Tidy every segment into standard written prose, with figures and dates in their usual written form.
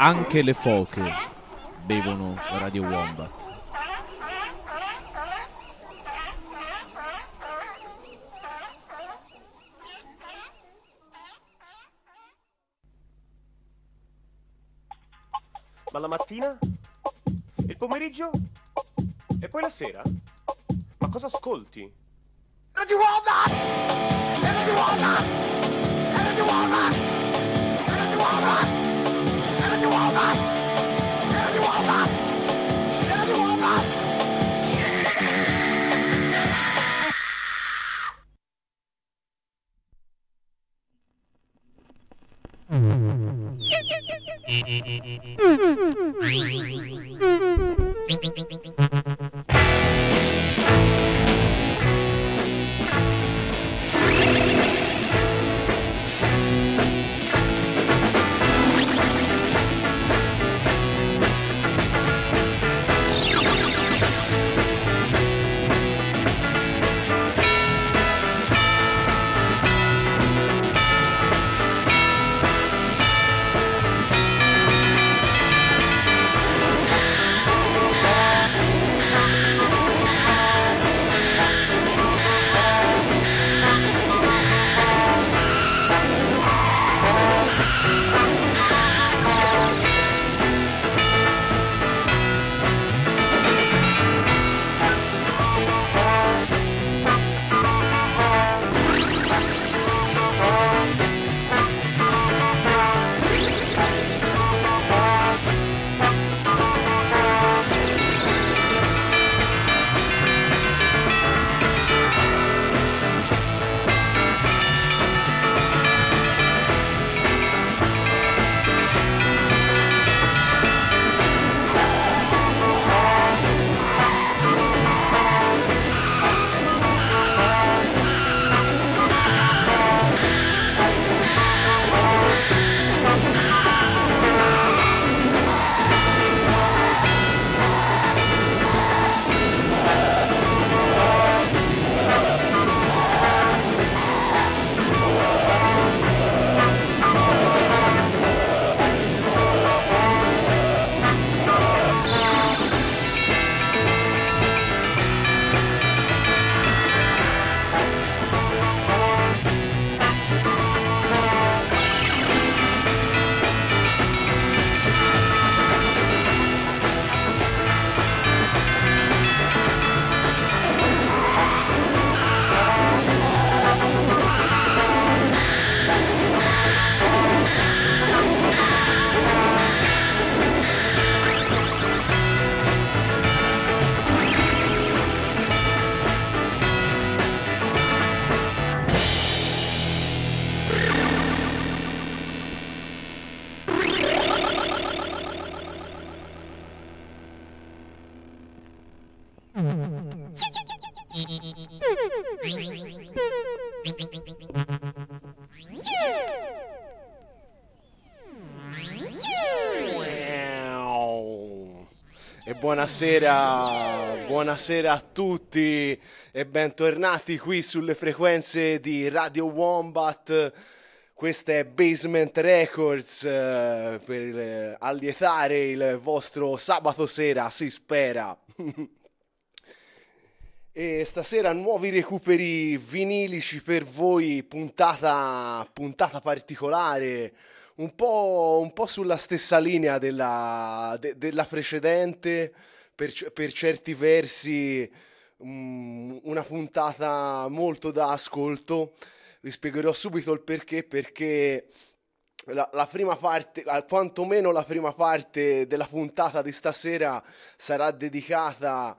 Anche le foche bevono Radio Wombat. Ma la mattina? Il pomeriggio? E poi la sera? Ma cosa ascolti? Radio Wombat! Radio Wombat! Radio Wombat! Radio Wombat! Radio Wombat! Radio Wombat! Radio Wombat! E buonasera a tutti e bentornati qui sulle frequenze di Radio Wombat. Questa è Basement Records, per allietare il vostro sabato sera, si spera. E stasera nuovi recuperi vinilici per voi, puntata particolare, un po' sulla stessa linea della precedente, per certi versi una puntata molto da ascolto. Vi spiegherò subito il perché la prima parte, quantomeno la prima parte della puntata di stasera sarà dedicata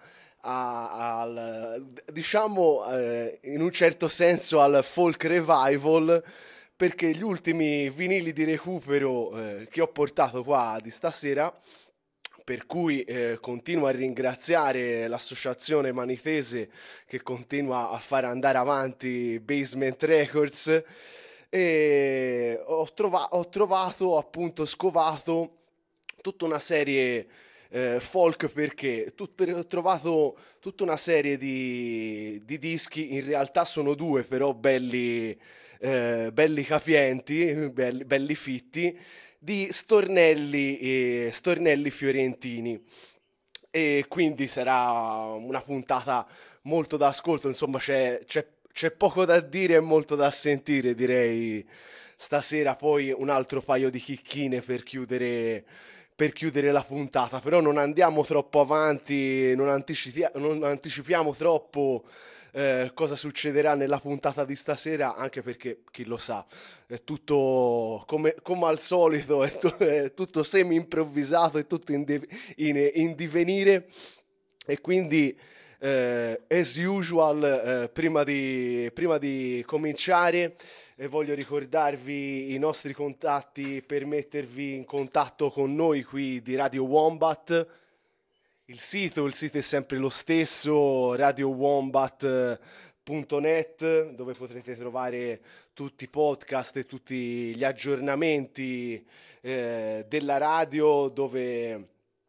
diciamo in un certo senso al folk revival, perché gli ultimi vinili di recupero che ho portato qua di stasera, per cui continuo a ringraziare l'associazione manitese che continua a fare andare avanti Basement Records, e ho trovato appunto scovato tutta una serie folk, perché ho trovato tutta una serie di dischi, in realtà sono due però belli capienti, belli fitti, di stornelli fiorentini. E quindi sarà una puntata molto d'ascolto, insomma c'è poco da dire e molto da sentire, direi, stasera. Poi un altro paio di chicchine per chiudere la puntata, però non andiamo troppo avanti, non anticipiamo troppo cosa succederà nella puntata di stasera, anche perché, chi lo sa, è tutto come al solito, è tutto semi improvvisato, è tutto in divenire, e quindi as usual, prima di cominciare, voglio ricordarvi i nostri contatti per mettervi in contatto con noi qui di Radio Wombat. Il sito è sempre lo stesso, radiowombat.net, dove potrete trovare tutti i podcast e tutti gli aggiornamenti della radio, dove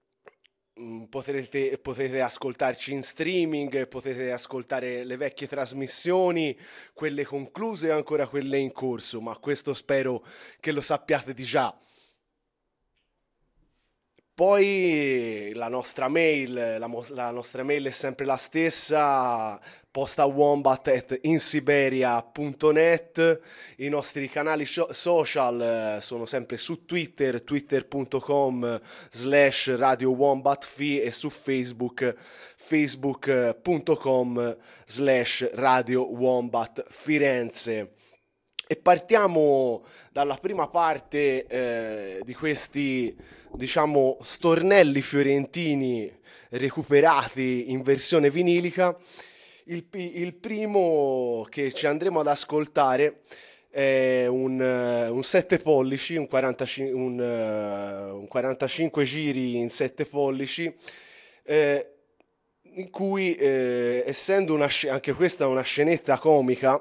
potete ascoltarci in streaming, potete ascoltare le vecchie trasmissioni, quelle concluse e ancora quelle in corso, ma questo spero che lo sappiate di già. Poi la nostra mail è sempre la stessa, postawombat@insiberia.net. I nostri canali social sono sempre su Twitter, twitter.com/radiowombatfi, e su Facebook, facebook.com/radiowombatfirenze. E partiamo dalla prima parte di questi, diciamo, stornelli fiorentini recuperati in versione vinilica. Il primo che ci andremo ad ascoltare è un 7 pollici, un 45 giri in 7 pollici, in cui, essendo anche questa una scenetta comica,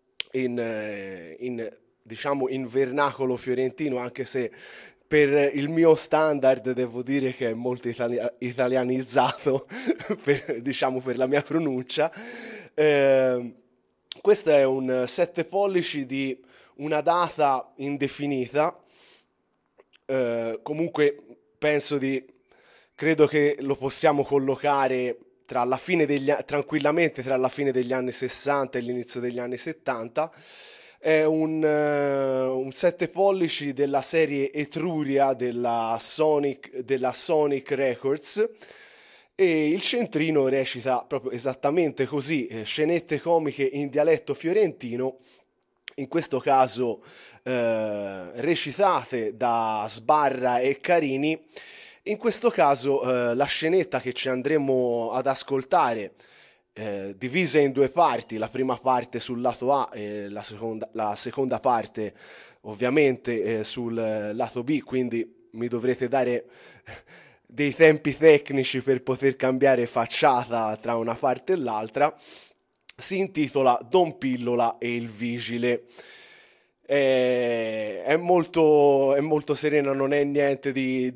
diciamo in vernacolo fiorentino, anche se per il mio standard devo dire che è molto italianizzato diciamo per la mia pronuncia. Questo è un 7 pollici di una data indefinita, comunque credo che lo possiamo collocare tranquillamente tra la fine degli anni 60 e l'inizio degli anni 70. È un 7 pollici della serie Etruria della Sonic Records, e il centrino recita proprio esattamente così: scenette comiche in dialetto fiorentino, in questo caso recitate da Sbarra e Carini. In questo caso la scenetta che ci andremo ad ascoltare, divisa in due parti, la prima parte sul lato A e la seconda parte ovviamente sul lato B, quindi mi dovrete dare dei tempi tecnici per poter cambiare facciata tra una parte e l'altra. Si intitola Don Pillola e il Vigile. È molto serena, non è niente di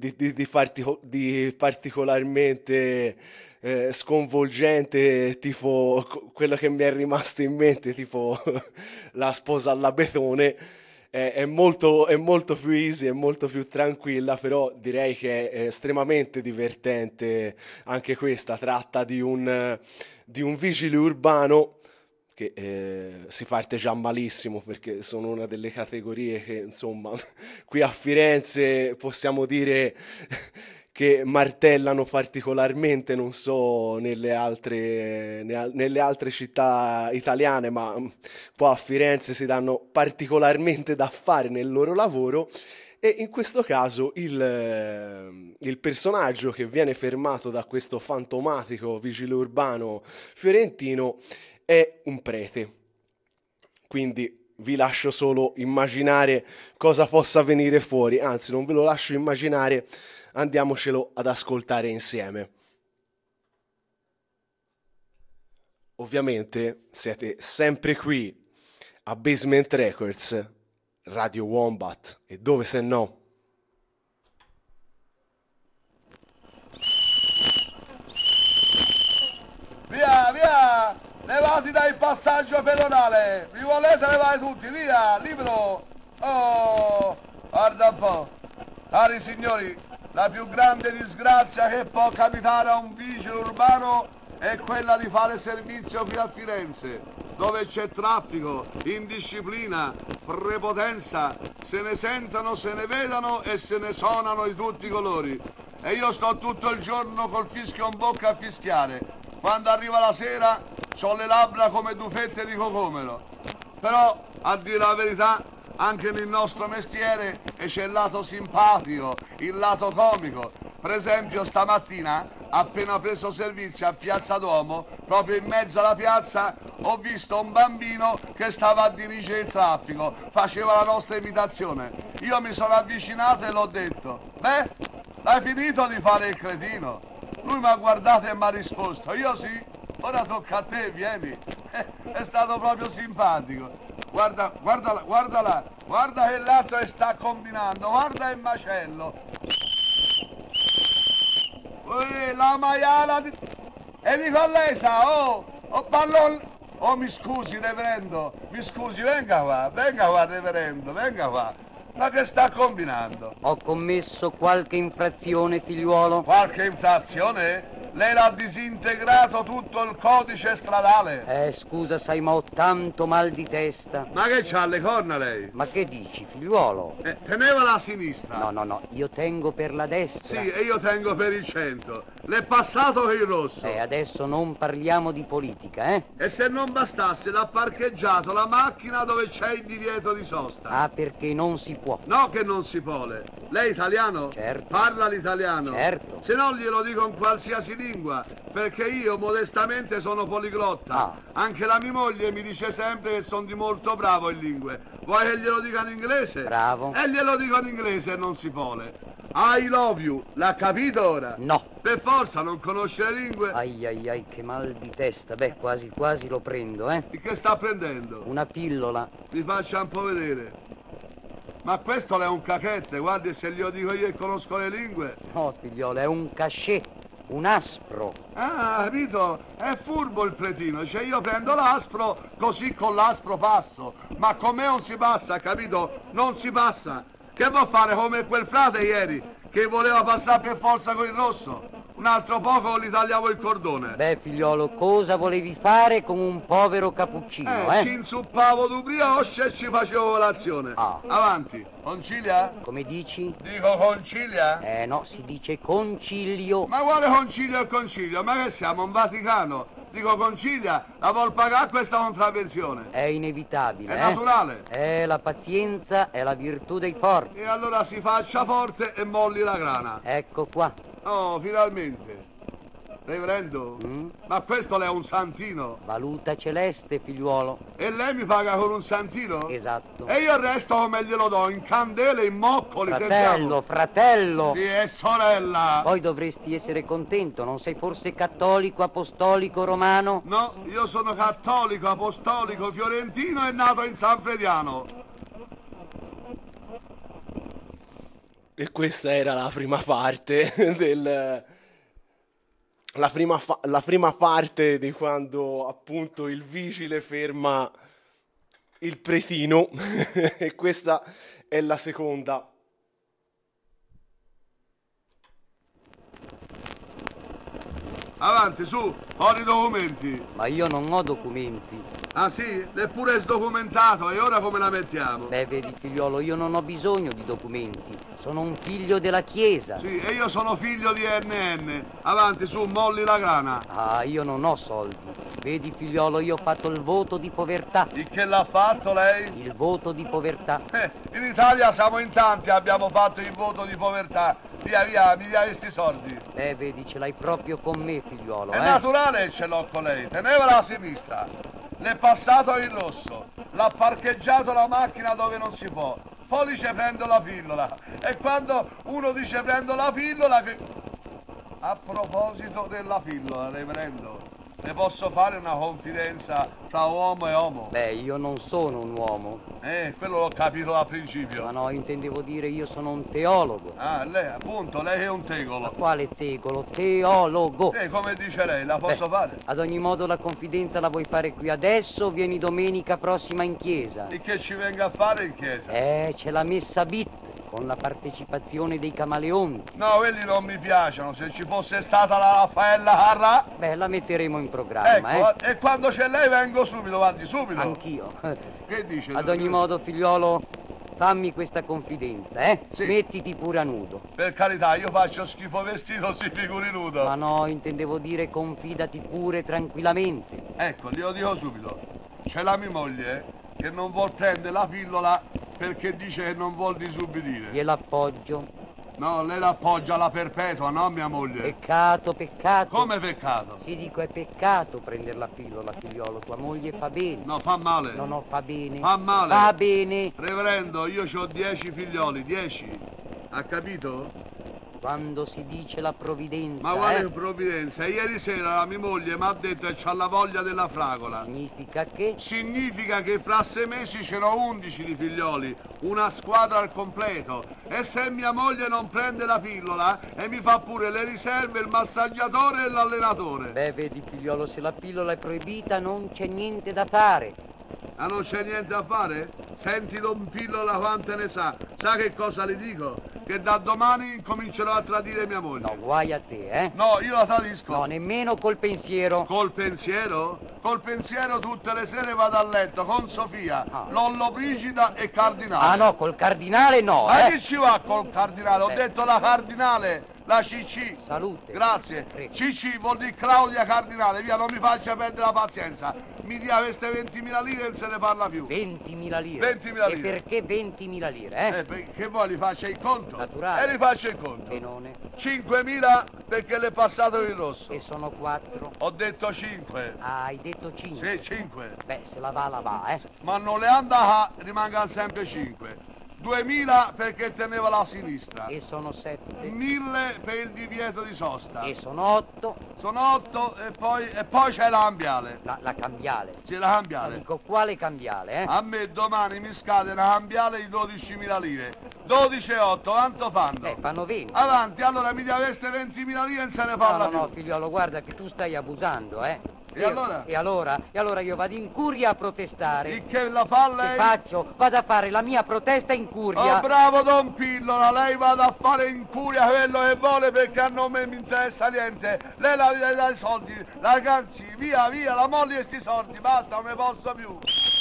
particolarmente sconvolgente, tipo quello che mi è rimasto in mente, tipo La sposa alla Betone. È molto più easy, è molto più tranquilla, però direi che è estremamente divertente anche questa. Tratta di un vigile urbano che si parte già malissimo, perché sono una delle categorie che, insomma, qui a Firenze possiamo dire che martellano particolarmente, non so nelle altre città italiane, ma qua a Firenze si danno particolarmente da fare nel loro lavoro. E in questo caso il personaggio che viene fermato da questo fantomatico vigile urbano fiorentino è un prete. Quindi vi lascio solo immaginare cosa possa venire fuori, anzi non ve lo lascio immaginare, andiamocelo ad ascoltare insieme. Ovviamente siete sempre qui a Basement Records, Radio Wombat, e dove se no. Via, via! Levati dal passaggio pedonale! Vi volete levare tutti, via! Libero! Oh! Guarda un po'! Cari signori, la più grande disgrazia che può capitare a un vigile urbano è quella di fare servizio qui a Firenze, dove c'è traffico, indisciplina, prepotenza, se ne sentano, se ne vedano e se ne suonano di tutti i colori. E io sto tutto il giorno col fischio in bocca a fischiare. Quando arriva la sera ho le labbra come dufette di cocomero. Però, a dire la verità, anche nel nostro mestiere c'è il lato simpatico, il lato comico. Per esempio stamattina, appena preso servizio a Piazza Duomo, proprio in mezzo alla piazza, ho visto un bambino che stava a dirigere il traffico, faceva la nostra imitazione. Io mi sono avvicinato e l'ho detto: beh, hai finito di fare il cretino? Lui mi ha guardato e mi ha risposto: io sì, ora tocca a te, vieni. È stato proprio simpatico. Guarda, guarda, guarda là, guarda che l'altro sta combinando, guarda il macello. La maiala di... E dico a lei, sa, oh pallone... Oh, mi scusi, reverendo, mi scusi, venga qua, reverendo, venga qua. Ma che sta combinando? Ho commesso qualche infrazione, figliuolo? Qualche infrazione? Lei l'ha disintegrato tutto il codice stradale. Scusa, sai, ma ho tanto mal di testa. Ma che c'ha le corna lei? Ma che dici, figliuolo? Tenevala a sinistra. No, io tengo per la destra. Sì, e io tengo per il centro. L'è passato il rosso. Adesso non parliamo di politica, eh? E se non bastasse, l'ha parcheggiato la macchina dove c'è il divieto di sosta. Ah, perché non si può. No che non si può. Lei è italiano? Certo. Parla l'italiano? Certo. Se no glielo dico in qualsiasi lingua, perché io modestamente sono poliglotta. Ah. Anche la mia moglie mi dice sempre che sono di molto bravo in lingue. Vuoi che glielo dica in inglese? Bravo. E glielo dico in inglese e non si può. I love you, l'ha capito ora? No. Per forza non conosce le lingue. Ai, che mal di testa. Beh, quasi lo prendo, eh? E che sta prendendo? Una pillola. Mi faccia un po' vedere. Ma questo è un cachette, guardi, se glielo dico io che conosco le lingue. No, figliolo, è un cachet, un aspro. Ah, capito? È furbo il cretino, cioè io prendo l'aspro, così con l'aspro passo. Ma con me non si passa, capito? Non si passa. Che può fare come quel frate ieri, che voleva passare per forza con il rosso? Un altro poco gli tagliavo il cordone. Beh, figliolo, cosa volevi fare con un povero cappuccino, Ci inzuppavo du brioche e ci facevo colazione. Ah. Avanti, concilia? Come dici? Dico concilia? No, si dice concilio. Ma quale concilio e concilio? Ma che siamo, un Vaticano? Dico concilia, la vuol pagare questa contravvenzione? È inevitabile, È naturale. La pazienza è la virtù dei forti. E allora si faccia forte e molli la grana. Ecco qua. Oh, finalmente. Reverendo, ma questo è un santino. Valuta celeste, figliuolo. E lei mi paga con un santino? Esatto. E io il resto come glielo do? In candele, in moccoli, Fratello. Sì, e sorella. Poi dovresti essere contento, non sei forse cattolico, apostolico, romano? No, io sono cattolico, apostolico, fiorentino e nato in San Frediano. E questa era la prima parte la prima parte di quando appunto il vigile ferma il pretino e questa è la seconda. Avanti, su, ho i documenti. Ma io non ho documenti. Ah sì? Neppure è sdocumentato, e ora come la mettiamo? Beh, vedi, figliolo, io non ho bisogno di documenti. Sono un figlio della Chiesa. Sì, e io sono figlio di NN. Avanti, su, molli la grana. Ah, io non ho soldi. Vedi, figliolo, io ho fatto il voto di povertà. Il che l'ha fatto lei? Il voto di povertà. In Italia siamo in tanti, abbiamo fatto il voto di povertà. Via, mi dia questi soldi. Vedi, ce l'hai proprio con me, figliolo, È naturale che ce l'ho con lei. Tenevala a sinistra. L'è passato il rosso. L'ha parcheggiato la macchina dove non si può. Poi dice prendo la pillola. E quando uno dice prendo la pillola... A proposito della pillola, reverendo, le posso fare una confidenza tra uomo e uomo? Beh, io non sono un uomo. Quello l'ho capito al principio. Ma no, intendevo dire io sono un teologo. Ah, lei, appunto, lei è un tegolo. Quale tegolo? Teologo. Come dice lei, la posso fare? Ad ogni modo la confidenza la vuoi fare qui adesso o vieni domenica prossima in chiesa? E che ci venga a fare in chiesa? C'è la messa bit. con la partecipazione dei camaleonti. No, quelli non mi piacciono. Se ci fosse stata la Raffaella Carrà, Beh, la metteremo in programma, ecco, e quando c'è lei vengo subito, guardi, subito. Anch'io. Che dice? Ad ogni modo, figliolo, fammi questa confidenza, eh? Sì. Mettiti pure a nudo. Per carità, io faccio schifo vestito, si figuri nudo. Ma no, intendevo dire confidati pure tranquillamente. Ecco, glielo dico subito. C'è la mia moglie che non vuol prendere la pillola perché dice che non vuol disubbidire. Gliel'appoggio. No, lei l'appoggia alla perpetua, no mia moglie? Peccato, peccato. Come peccato? Sì, dico, è peccato prendere la pillola, figliolo. Tua moglie fa bene. No, fa male. No, no, fa bene. Fa male. Va bene. Reverendo, io ho 10 figlioli, 10. Ha capito? Quando si dice la provvidenza, Ma quale provvidenza? Ieri sera la mia moglie mi ha detto che c'ha la voglia della fragola. significa che... Significa che fra 6 mesi c'erano 11 di figlioli, una squadra al completo. E se mia moglie non prende la pillola e mi fa pure le riserve, il massaggiatore e l'allenatore. Beh, vedi, figliolo, se la pillola è proibita non c'è niente da fare. Ah, non c'è niente da fare? Senti Don Pillola quante ne sa. Sa che cosa le dico? Che da domani incomincerò a tradire mia moglie. No, guai a te, eh? No, io la tradisco. No, nemmeno col pensiero. Col pensiero? Col pensiero tutte le sere vado a letto con Sofia, Lollobrigida e Cardinale. Ah no, col cardinale no, Ma eh? chi ci va col Cardinale? Ho detto la Cardinale, la CC. Salute. Grazie. Prego. CC vuol dire Claudia Cardinale, via, non mi faccia perdere la pazienza. Mi dia queste 20.000 lire e non se ne parla più. 20.000 lire. 20.000 E lire. perché 20.000 lire, eh? Che vuoi li faccia il conto? Naturale. E li faccia il conto. Benone. 5.000 perché le è passato il rosso. E sono 4. Ho detto 5. Ah, hai detto 5. Sì, 5. Beh, se la va, eh? Ma non le andava, rimangano sempre 5. 2.000 perché teneva la sinistra. E sono 7. 1.000 per il divieto di sosta. E sono 8. Sono 8 e poi c'è la cambiale. La cambiale. C'è la Ma cambiale. dico, quale cambiale, eh? A me domani mi scade una cambiale di 12.000 lire. 12 e 8, quanto fanno? Fanno 20. Avanti, allora mi dia queste 20.000 lire e non se ne No, parla no, più. figliolo, guarda che tu stai abusando, eh? E allora? E allora? E allora io vado in curia a protestare. Il che la fa Che lei? faccio? Vado a fare la mia protesta in curia. Oh bravo Don Pillola, lei vada a fare in curia quello che vuole perché a non mi interessa niente. Lei le dà i soldi, la canci, via, via, la molli questi soldi, basta, non ne posso più.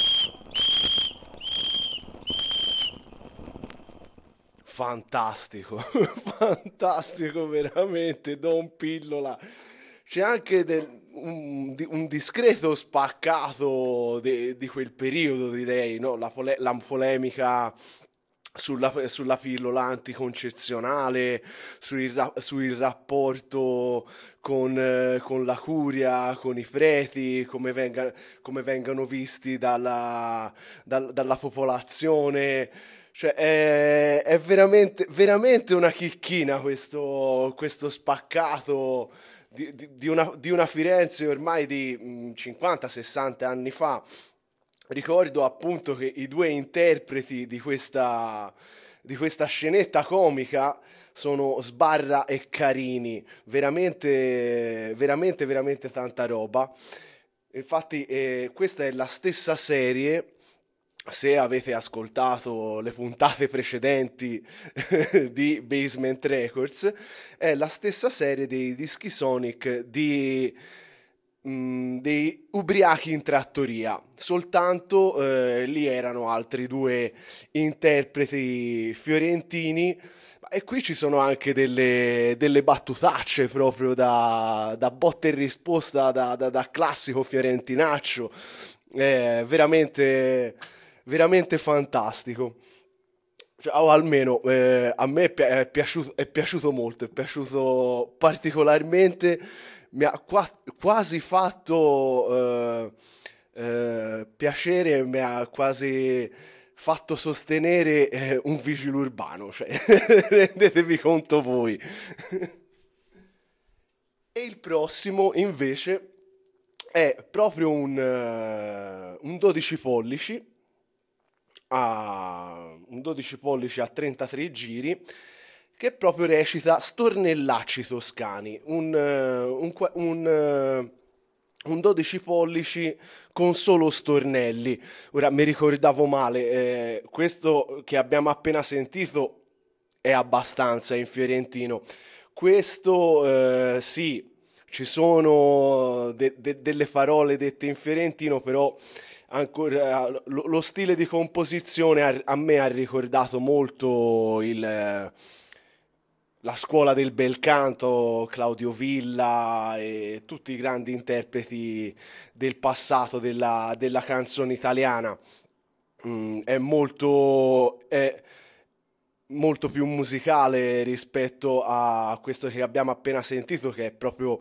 Fantastico, fantastico veramente, Don Pillola. C'è anche un discreto spaccato di quel periodo, direi, no? La polemica sulla pillola anticoncezionale, sul rapporto con la curia, con i preti, come vengano visti dalla popolazione. Cioè è veramente, veramente una chicchina questo spaccato di una Firenze ormai di 50-60 anni fa. Ricordo appunto che i due interpreti di questa scenetta comica sono Sbarra e Carini, veramente, veramente, veramente tanta roba. Infatti questa è la stessa serie. Se avete ascoltato le puntate precedenti di Basement Records, è la stessa serie dei Dischi Sonic dei Ubriachi in Trattoria, soltanto lì erano altri due interpreti fiorentini, e qui ci sono anche delle battutacce proprio da botta e risposta da classico fiorentinaccio, veramente... veramente fantastico, cioè, o almeno a me è piaciuto molto, è piaciuto particolarmente, mi ha quasi fatto piacere, mi ha quasi fatto sostenere un vigile urbano, cioè rendetevi conto voi. E il prossimo invece è proprio un 12 pollici, un 12 pollici a 33 giri, che proprio recita Stornellacci toscani, un 12 pollici con solo stornelli. Ora mi ricordavo male, questo che abbiamo appena sentito è abbastanza in fiorentino. Questo sì, ci sono delle parole dette in fiorentino, però ancora lo stile di composizione a me ha ricordato molto la scuola del bel canto, Claudio Villa e tutti i grandi interpreti del passato della canzone italiana. È molto più musicale rispetto a questo che abbiamo appena sentito, che è proprio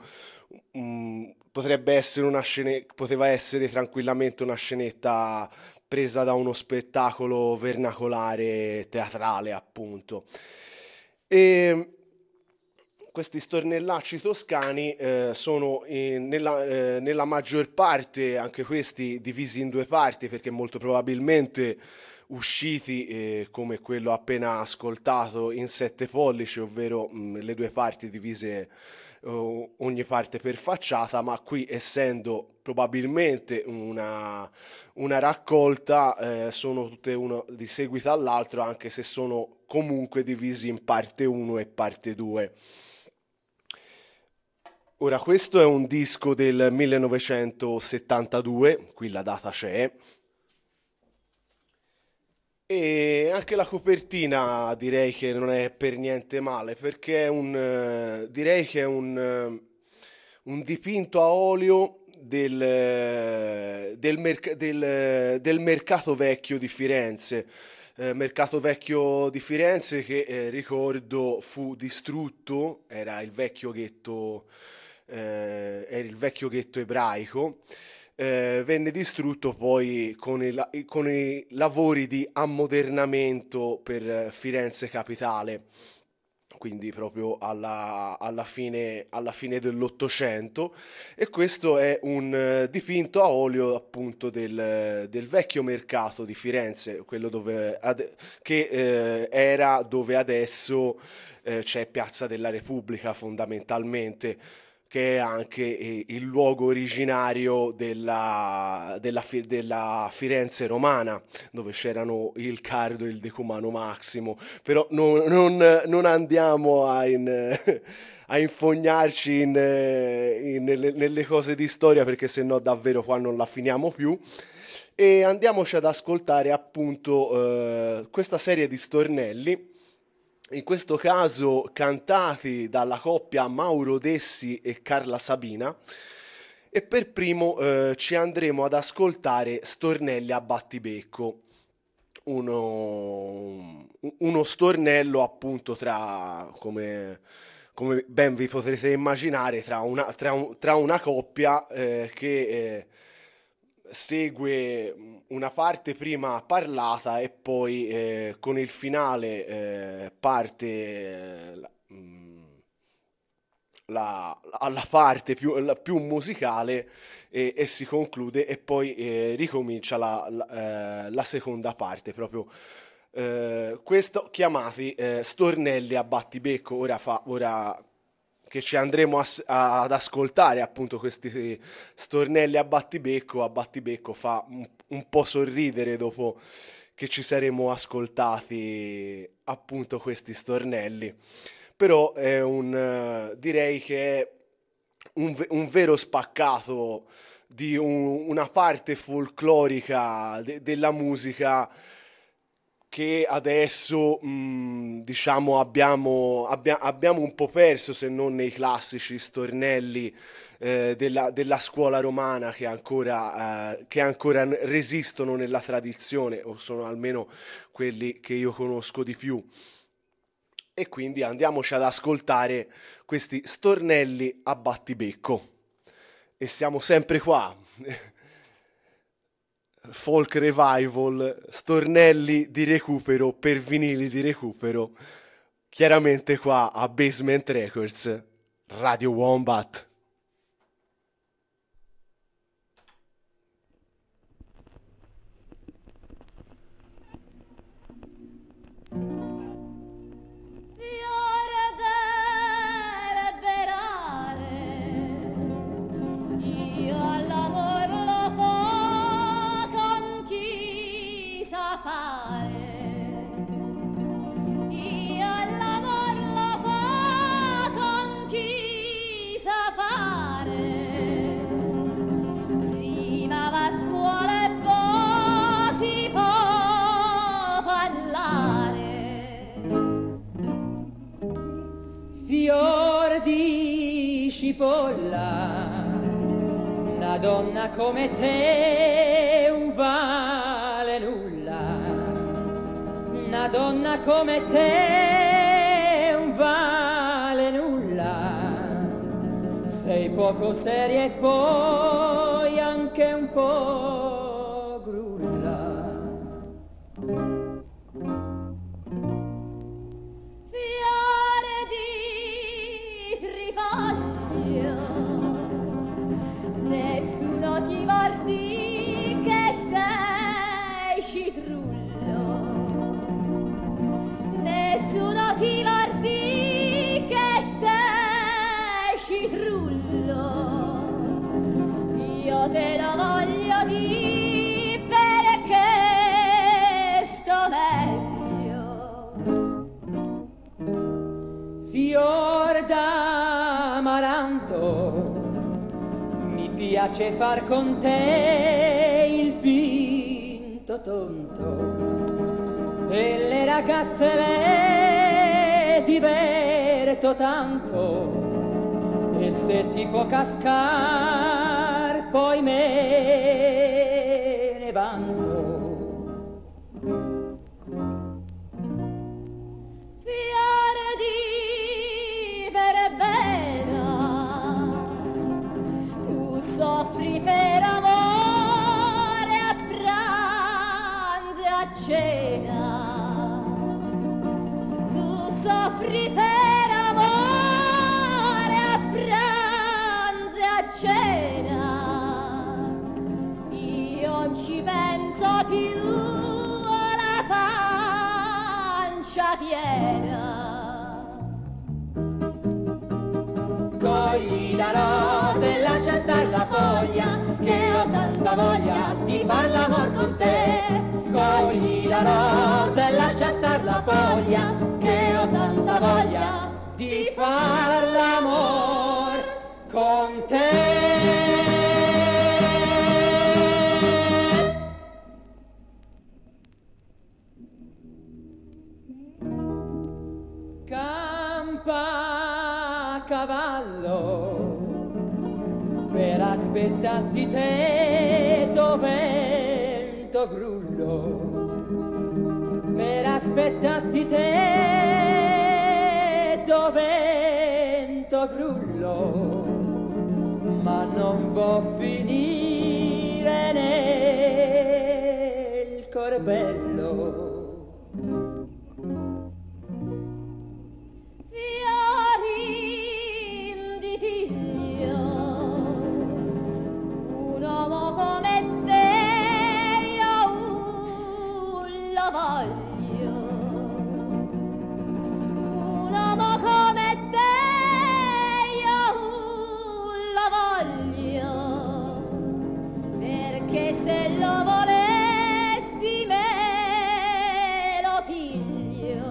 poteva essere tranquillamente una scenetta presa da uno spettacolo vernacolare teatrale, appunto. E questi stornellacci toscani sono nella maggior parte, anche questi divisi in due parti, perché molto probabilmente usciti come quello appena ascoltato in 7 pollici, ovvero le due parti divise ogni parte per facciata, ma qui essendo probabilmente una raccolta sono tutte uno di seguito all'altro, anche se sono comunque divisi in parte 1 e parte 2. Ora, questo è un disco del 1972, qui la data c'è, e anche la copertina direi che non è per niente male, perché direi che è un dipinto a olio del Mercato Vecchio di Firenze. Mercato Vecchio di Firenze che ricordo fu distrutto, era il vecchio ghetto ebraico. Venne distrutto poi con i lavori di ammodernamento per Firenze Capitale, quindi proprio alla fine dell'Ottocento, e questo è un dipinto a olio appunto del vecchio mercato di Firenze, quello che era dove adesso c'è Piazza della Repubblica fondamentalmente, che è anche il luogo originario della Firenze romana, dove c'erano il Cardo e il Decumano Maximo. Però non andiamo a infognarci nelle cose di storia, perché sennò davvero qua non la finiamo più. E andiamoci ad ascoltare appunto questa serie di stornelli, in questo caso cantati dalla coppia Mauro Dessi e Carla Sabina, e per primo ci andremo ad ascoltare Stornelli a battibecco, uno stornello appunto come ben vi potrete immaginare, tra una coppia che segue una parte prima parlata e poi con il finale parte alla parte più musicale e si conclude, e poi ricomincia la seconda parte, proprio questo chiamati stornelli a battibecco. Ora che ci andremo ad ascoltare appunto questi stornelli a battibecco fa un po' sorridere dopo che ci saremo ascoltati appunto questi stornelli. Però direi che è un vero spaccato di una parte folclorica della musica che adesso diciamo abbiamo un po' perso, se non nei classici stornelli della scuola romana che ancora resistono nella tradizione, o sono almeno quelli che io conosco di più. E quindi andiamoci ad ascoltare questi stornelli a battibecco. E siamo sempre qua. Folk Revival, stornelli di recupero per vinili di recupero, chiaramente qua a Basement Records, Radio Wombat. Io cipolla, una donna come te non vale nulla, una donna come te non vale nulla, sei poco seria e poi anche un po' grulla. Fiore di trifoglio, nessuno ti guardi che sei citrullo, nessuno ti guardi che sei citrullo, io te lo voglio dire perché sto meglio. Fior d'amaranto, mi piace far con te il finto tonto, e le ragazze le diverto tanto, e se ti può cascar poi me ne vanto. Fiore di verbena, tu soffri per amore a pranzo e a cena, tu soffri per amore a pranzo e a cena, io non ci penso più alla pancia piena. Cogli la rosa e lascia star la foglia, che ho tanta voglia di far l'amor con te. Cogli la rosa e lascia star la foglia, che ho tanta voglia di far l'amor con te. Campa a cavallo per aspettarti te dov'ento grullo, per aspettarti te dov'ento grullo, ma non vo' finire nel corbello. Fiorin di tiglio, un uomo come te io lo voglio, un uomo come te io lo voglio, perché se lo volessi me lo piglio.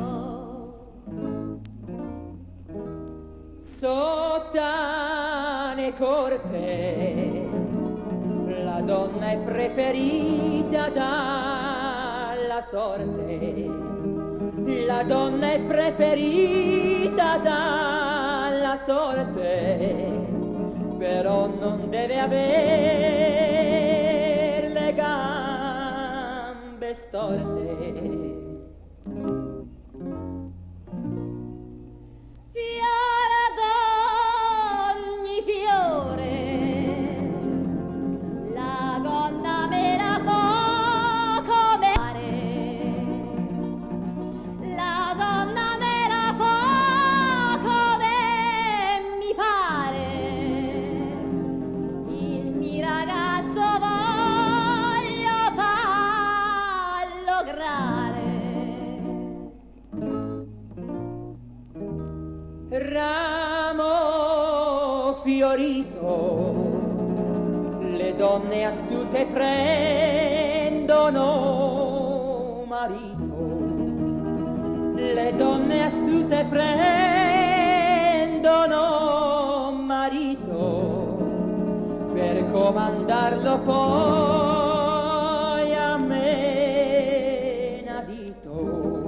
Sottane corte, la donna è preferita dalla sorte, la donna è preferita dalla sorte, però non deve avere le gambe storte. Fiore d'ogni fiore, la gonna me la fa come pare, la gonna me la fa come mi pare, il mio ragazzo voglio farlo grare. Ramo fiorito, le donne astute prendono marito, le donne astute prendono marito, per comandarlo poi a menadito.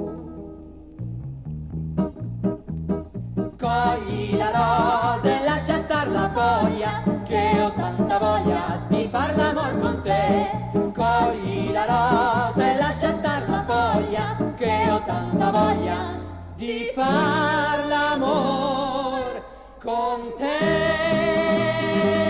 Cogli la rosa e lascia star la di far l'amor con te.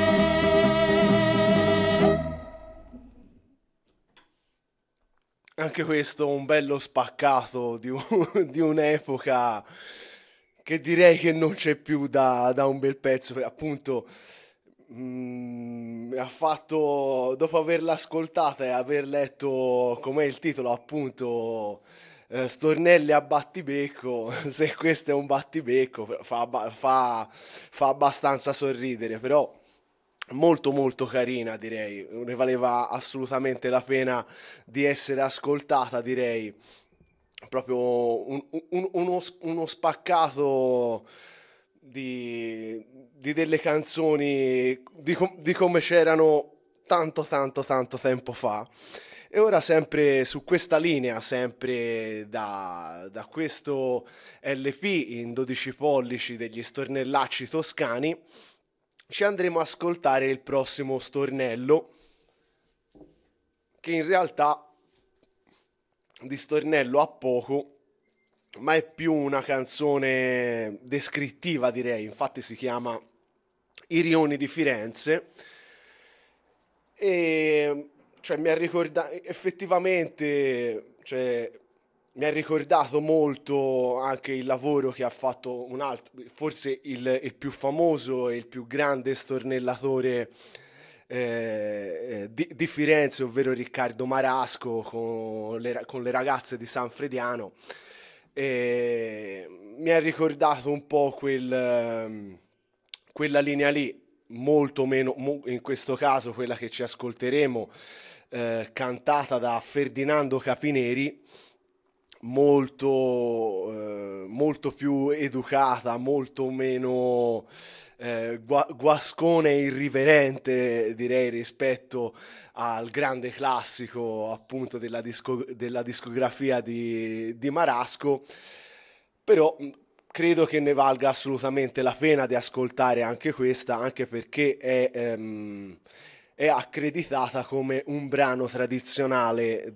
Anche questo un bello spaccato di un'epoca che direi che non c'è più da un bel pezzo, appunto. Mi ha fatto, dopo averla ascoltata e aver letto com'è il titolo, appunto, Stornelli a battibecco, se questo è un battibecco fa abbastanza sorridere, però molto molto carina, direi, ne valeva assolutamente la pena di essere ascoltata, direi, proprio uno spaccato di delle canzoni di come c'erano tanto tempo fa. E ora sempre su questa linea, sempre da questo LP in 12 pollici degli stornellacci toscani, ci andremo a ascoltare il prossimo stornello, che in realtà di stornello ha poco, ma è più una canzone descrittiva, direi. Infatti si chiama I rioni di Firenze e cioè mi ha ricordato effettivamente, cioè mi ha ricordato molto anche il lavoro che ha fatto un altro, forse il più famoso e il più grande stornellatore di Firenze, ovvero Riccardo Marasco con le ragazze di San Frediano. Mi ha ricordato un po' quella linea lì, molto meno, in questo caso quella che ci ascolteremo, cantata da Ferdinando Capineri, molto più educata, molto meno guascone e irriverente, direi, rispetto al grande classico, appunto, della discografia di Marasco. Però credo che ne valga assolutamente la pena di ascoltare anche questa, anche perché è accreditata come un brano tradizionale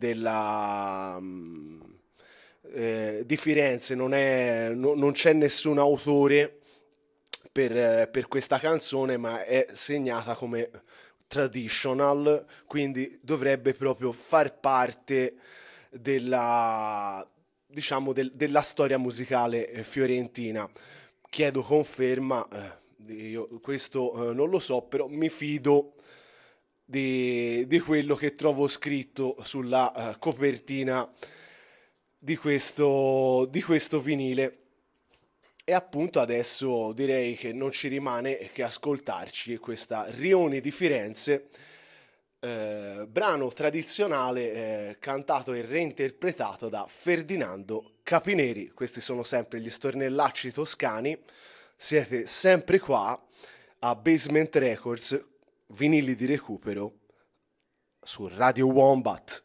di Firenze. Non c'è nessun autore per questa canzone, ma è segnata come traditional, quindi dovrebbe proprio far parte della storia musicale fiorentina. Chiedo conferma, io questo non lo so, però mi fido di quello che trovo scritto sulla copertina di questo vinile. E appunto adesso direi che non ci rimane che ascoltarci questa Rioni di Firenze, brano tradizionale cantato e reinterpretato da Ferdinando Capineri. Questi sono sempre gli stornellacci toscani, siete sempre qua a Basement Records, vinili di recupero su Radio Wombat.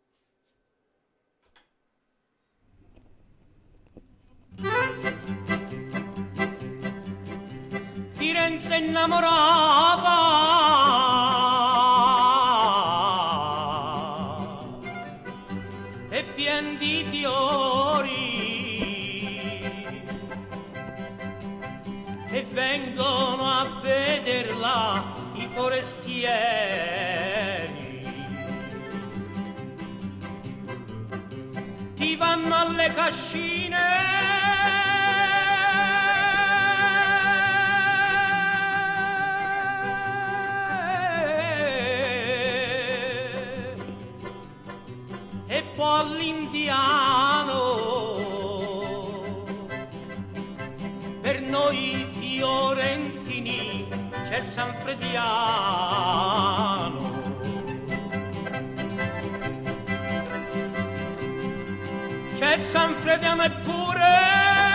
Firenze innamorata e pien di fiori e vengono a vederla i forestieri, ti vanno alle cascine all'indiano. Per noi fiorentini c'è San Frediano. C'è San Frediano eppure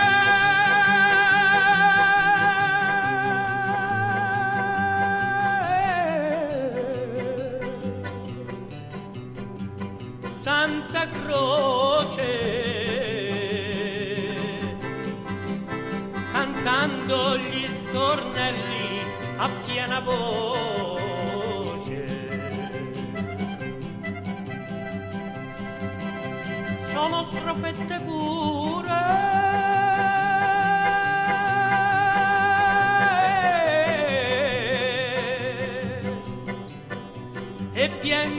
Santa Croce, cantando gli stornelli a piena voce. Sono strofette pure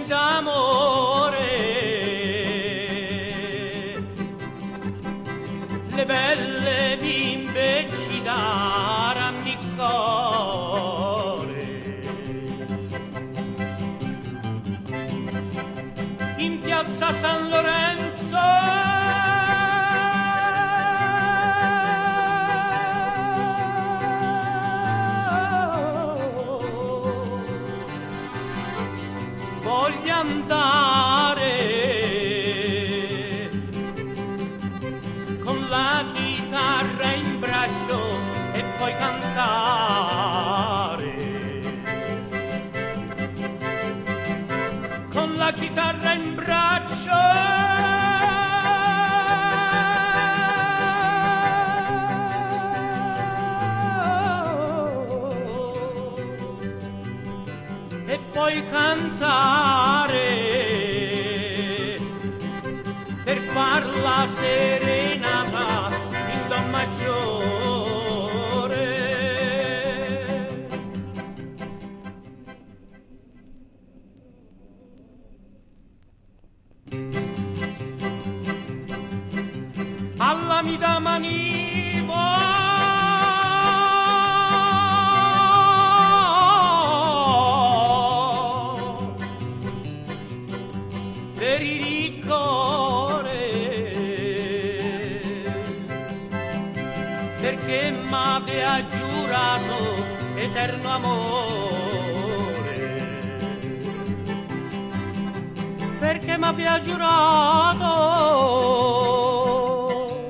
d'amore, le belle bimbe ci daranno il cuore. In piazza San Lorenzo voglio andare con la chitarra in braccio e poi cantare. Con la chitarra in braccio e poi cantare per far la serenata in do maggiore. Alla mi da manivo per il cuore, perché m'aveva giurato eterno amore, perché m'aveva giurato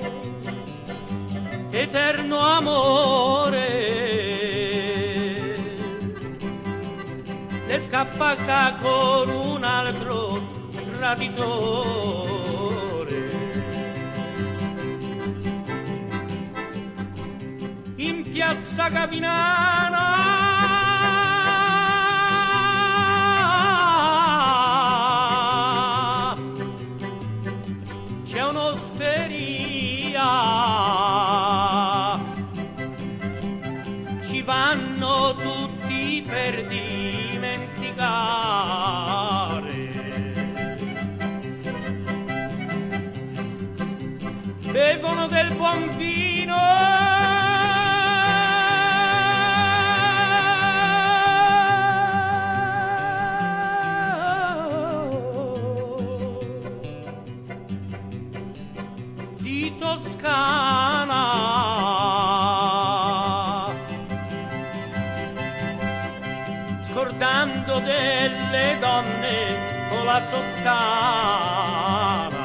eterno amore. Le scappa con un altro traditore. In piazza Gavinana c'è un'osteria, ci vanno tutti per dimenticare. Bevono del buon vino di Toscana, scordando delle donne con la sottana.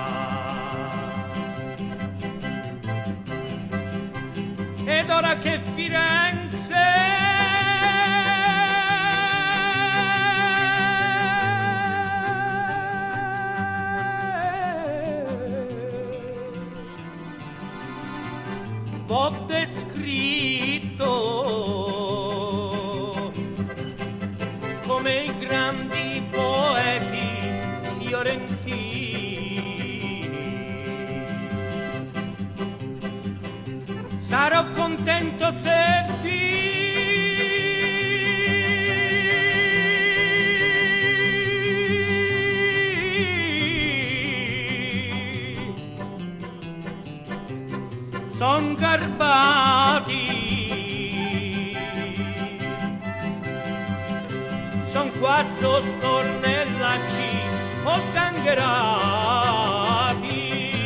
Ed ora che Firenze v'ho descritto come i grandi poeti fiorentini, sarò contento se son garbati, son quattro stornellacci o sgangherati.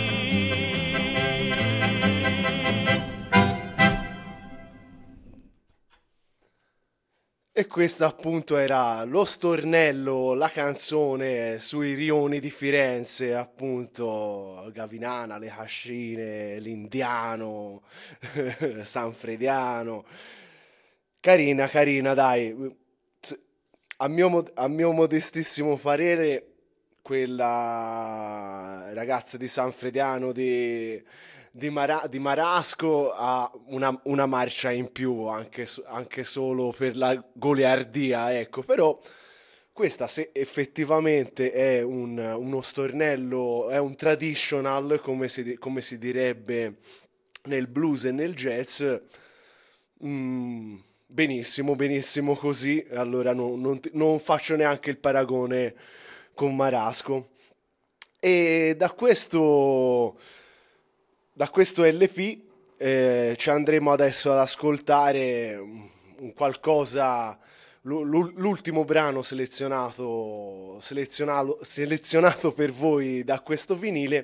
E questo appunto era lo stornello, la canzone sui rioni di Firenze, appunto Gavinana, le Cascine, l'Indiano, Sanfrediano. Carina, carina, dai. A mio modestissimo parere, quella ragazza di Sanfrediano di Marasco ha una marcia in più, anche solo per la goliardia, ecco. Però questa, se effettivamente è uno stornello, è un traditional, come si direbbe nel blues e nel jazz, benissimo, benissimo così. Allora non faccio neanche il paragone con Marasco. E da questo LP ci andremo adesso ad ascoltare un qualcosa, l'ultimo brano selezionato per voi da questo vinile,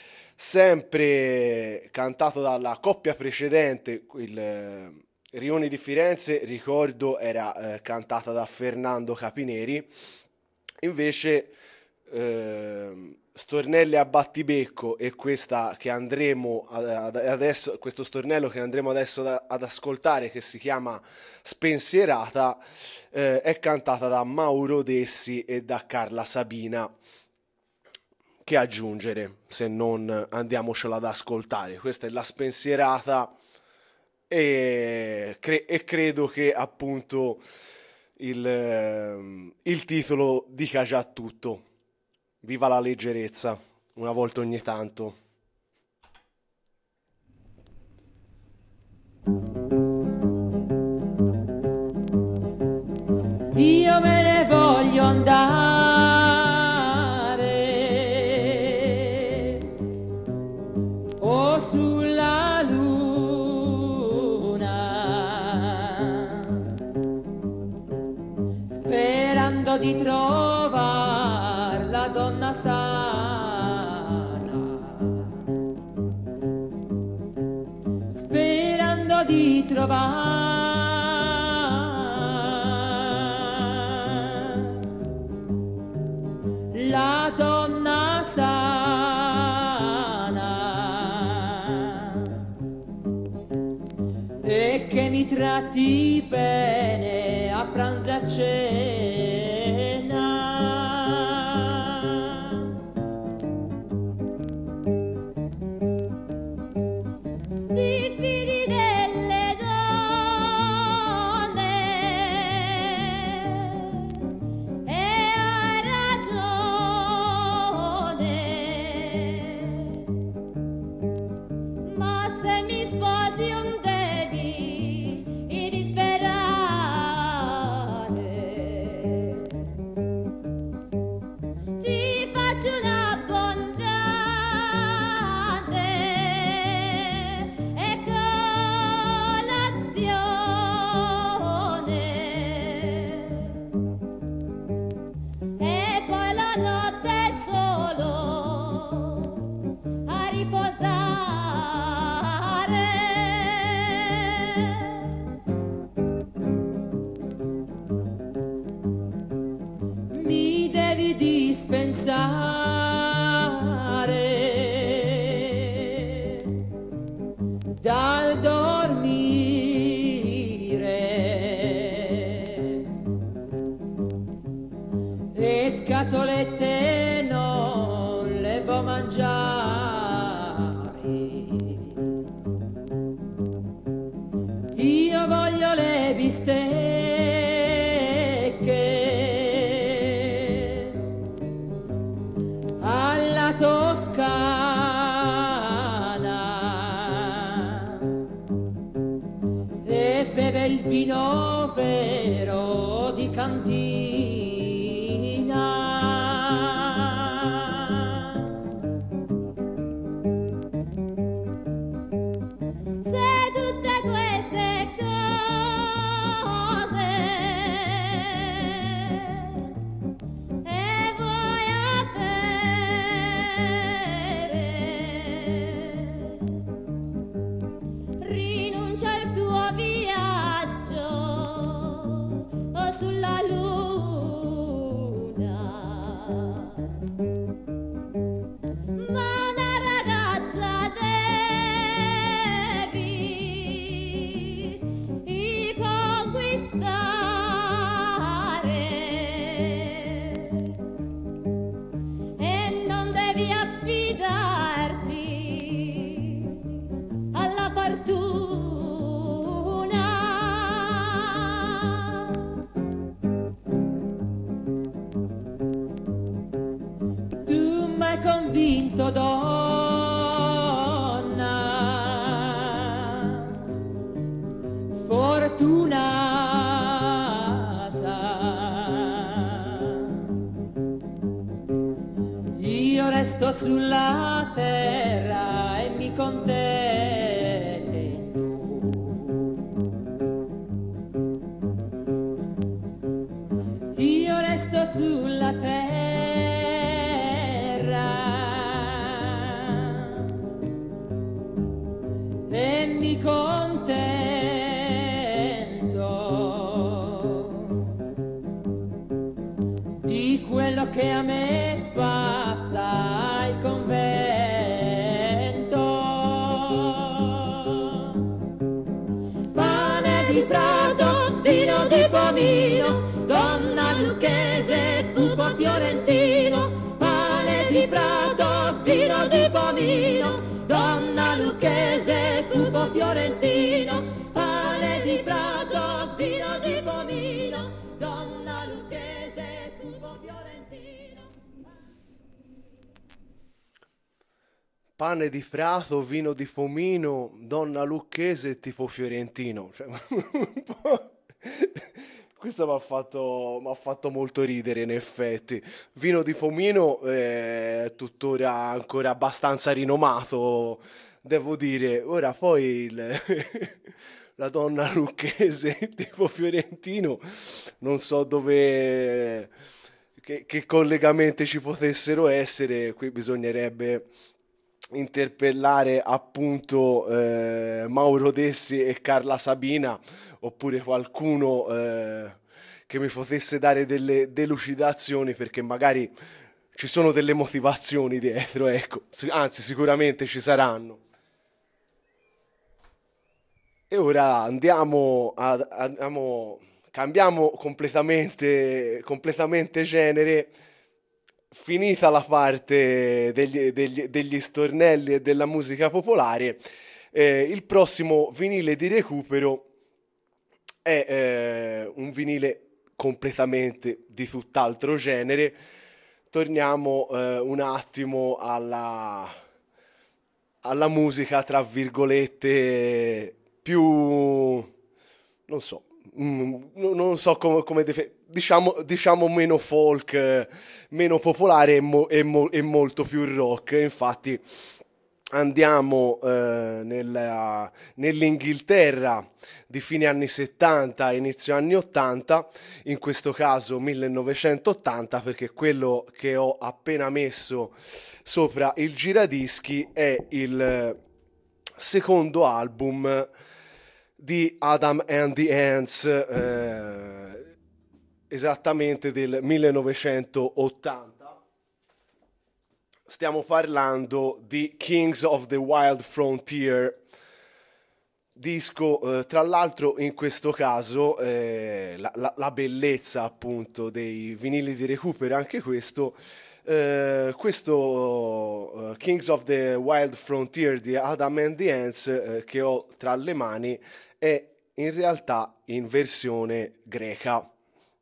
sempre cantato dalla coppia precedente, il Rioni di Firenze, ricordo, era cantata da Fernando Capineri. Invece Stornelli a battibecco e questa che andremo adesso, questo stornello che andremo adesso ad ascoltare, che si chiama Spensierata, è cantata da Mauro Dessi e da Carla Sabina. Che aggiungere se non andiamocela ad ascoltare? Questa è la Spensierata e credo che appunto il titolo dica già tutto. Viva la leggerezza, una volta ogni tanto. Io me ne voglio andare sulla luna, sperando di trovare la donna sana, sperando di trovare la donna sana e che mi tratti bene a pranzo e a cena. Ti fidi delle donne e hai ragione, ma se mi sposi non devi disperare. Ti faccio una abbondante e colazione e poi la notte solo a riposare. Mi devi dispensare dal dormire e scatolette non le può mangiare. Io voglio le bistecche alla toscana e beve il vino vero di cantina. Se tutte queste cose e vuoi avere, rinuncia al tuo viaggio sulla luna. Ma una ragazza devi conquistare e non devi affidarti alla fortuna. Tu m'hai convinto, donna fortunata, resto sulla terra e mi contento. Io resto sulla terra e mi contento di quello che a me passa il convento. Pane di prato, vino di pomino, donna lucchese, pupo fiorentino. Pane di prato, vino di pomino, donna lucchese, pupo fiorentino. Pane di prato, vino di pomino, donna lucchese, pupo fiorentino. Pane di prato, vino di pomino, donna lucchese e tifo fiorentino. Cioè, un po'... Questo m'ha fatto molto ridere, in effetti. Vino di pomino è tuttora ancora abbastanza rinomato, devo dire. Ora poi la donna lucchese tipo fiorentino, non so dove... Che collegamenti ci potessero essere. Qui bisognerebbe interpellare appunto Mauro Dessi e Carla Sabina, oppure qualcuno che mi potesse dare delle delucidazioni, perché magari ci sono delle motivazioni dietro, ecco. Anzi, sicuramente ci saranno. E ora cambiamo completamente genere. Finita la parte degli stornelli e della musica popolare, il prossimo vinile di recupero è un vinile completamente di tutt'altro genere. Torniamo un attimo alla musica, tra virgolette, più... non so, come diciamo meno folk, meno popolare e molto più rock. Infatti andiamo nell'Inghilterra di fine anni 70, inizio anni 80, in questo caso 1980, perché quello che ho appena messo sopra il giradischi è il secondo album di Adam and the Ants, esattamente del 1980. Stiamo parlando di Kings of the Wild Frontier, disco, tra l'altro in questo caso la bellezza appunto dei vinili di recupero, anche questo Kings of the Wild Frontier di Adam and the Ants che ho tra le mani è in realtà in versione greca.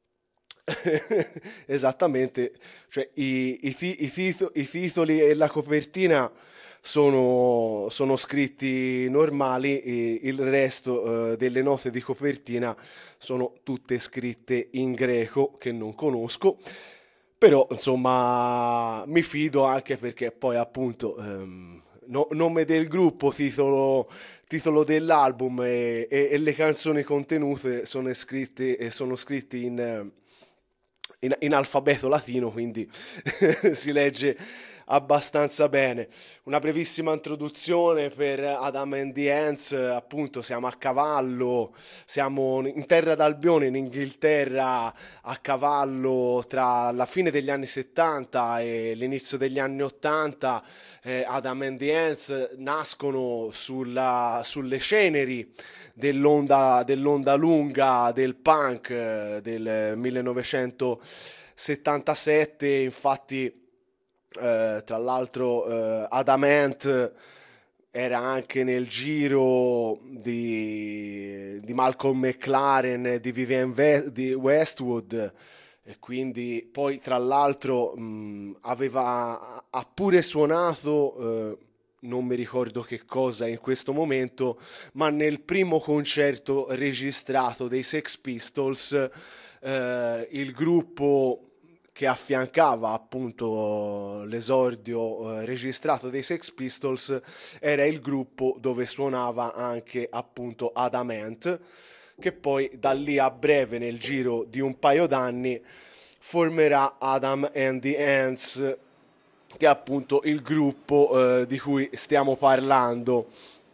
Esattamente, cioè i titoli e la copertina sono scritti normali, il resto delle note di copertina sono tutte scritte in greco, che non conosco, però insomma mi fido, anche perché poi appunto nome del gruppo, titolo dell'album e le canzoni contenute sono scritti in alfabeto latino, quindi si legge abbastanza bene. Una brevissima introduzione per Adam and the Ants. Appunto, siamo a cavallo, siamo in terra d'Albione, in Inghilterra, a cavallo tra la fine degli anni 70 e l'inizio degli anni 80. Adam and the Ants nascono sulle ceneri dell'onda lunga del punk del 1977. Infatti tra l'altro Adam Ant era anche nel giro di Malcolm McLaren, di di Westwood, e quindi poi tra l'altro ha pure suonato, non mi ricordo che cosa in questo momento, ma nel primo concerto registrato dei Sex Pistols, il gruppo che affiancava appunto l'esordio registrato dei Sex Pistols era il gruppo dove suonava anche appunto Adam Ant, che poi da lì a breve, nel giro di un paio d'anni, formerà Adam and the Ants, che è appunto il gruppo di cui stiamo parlando.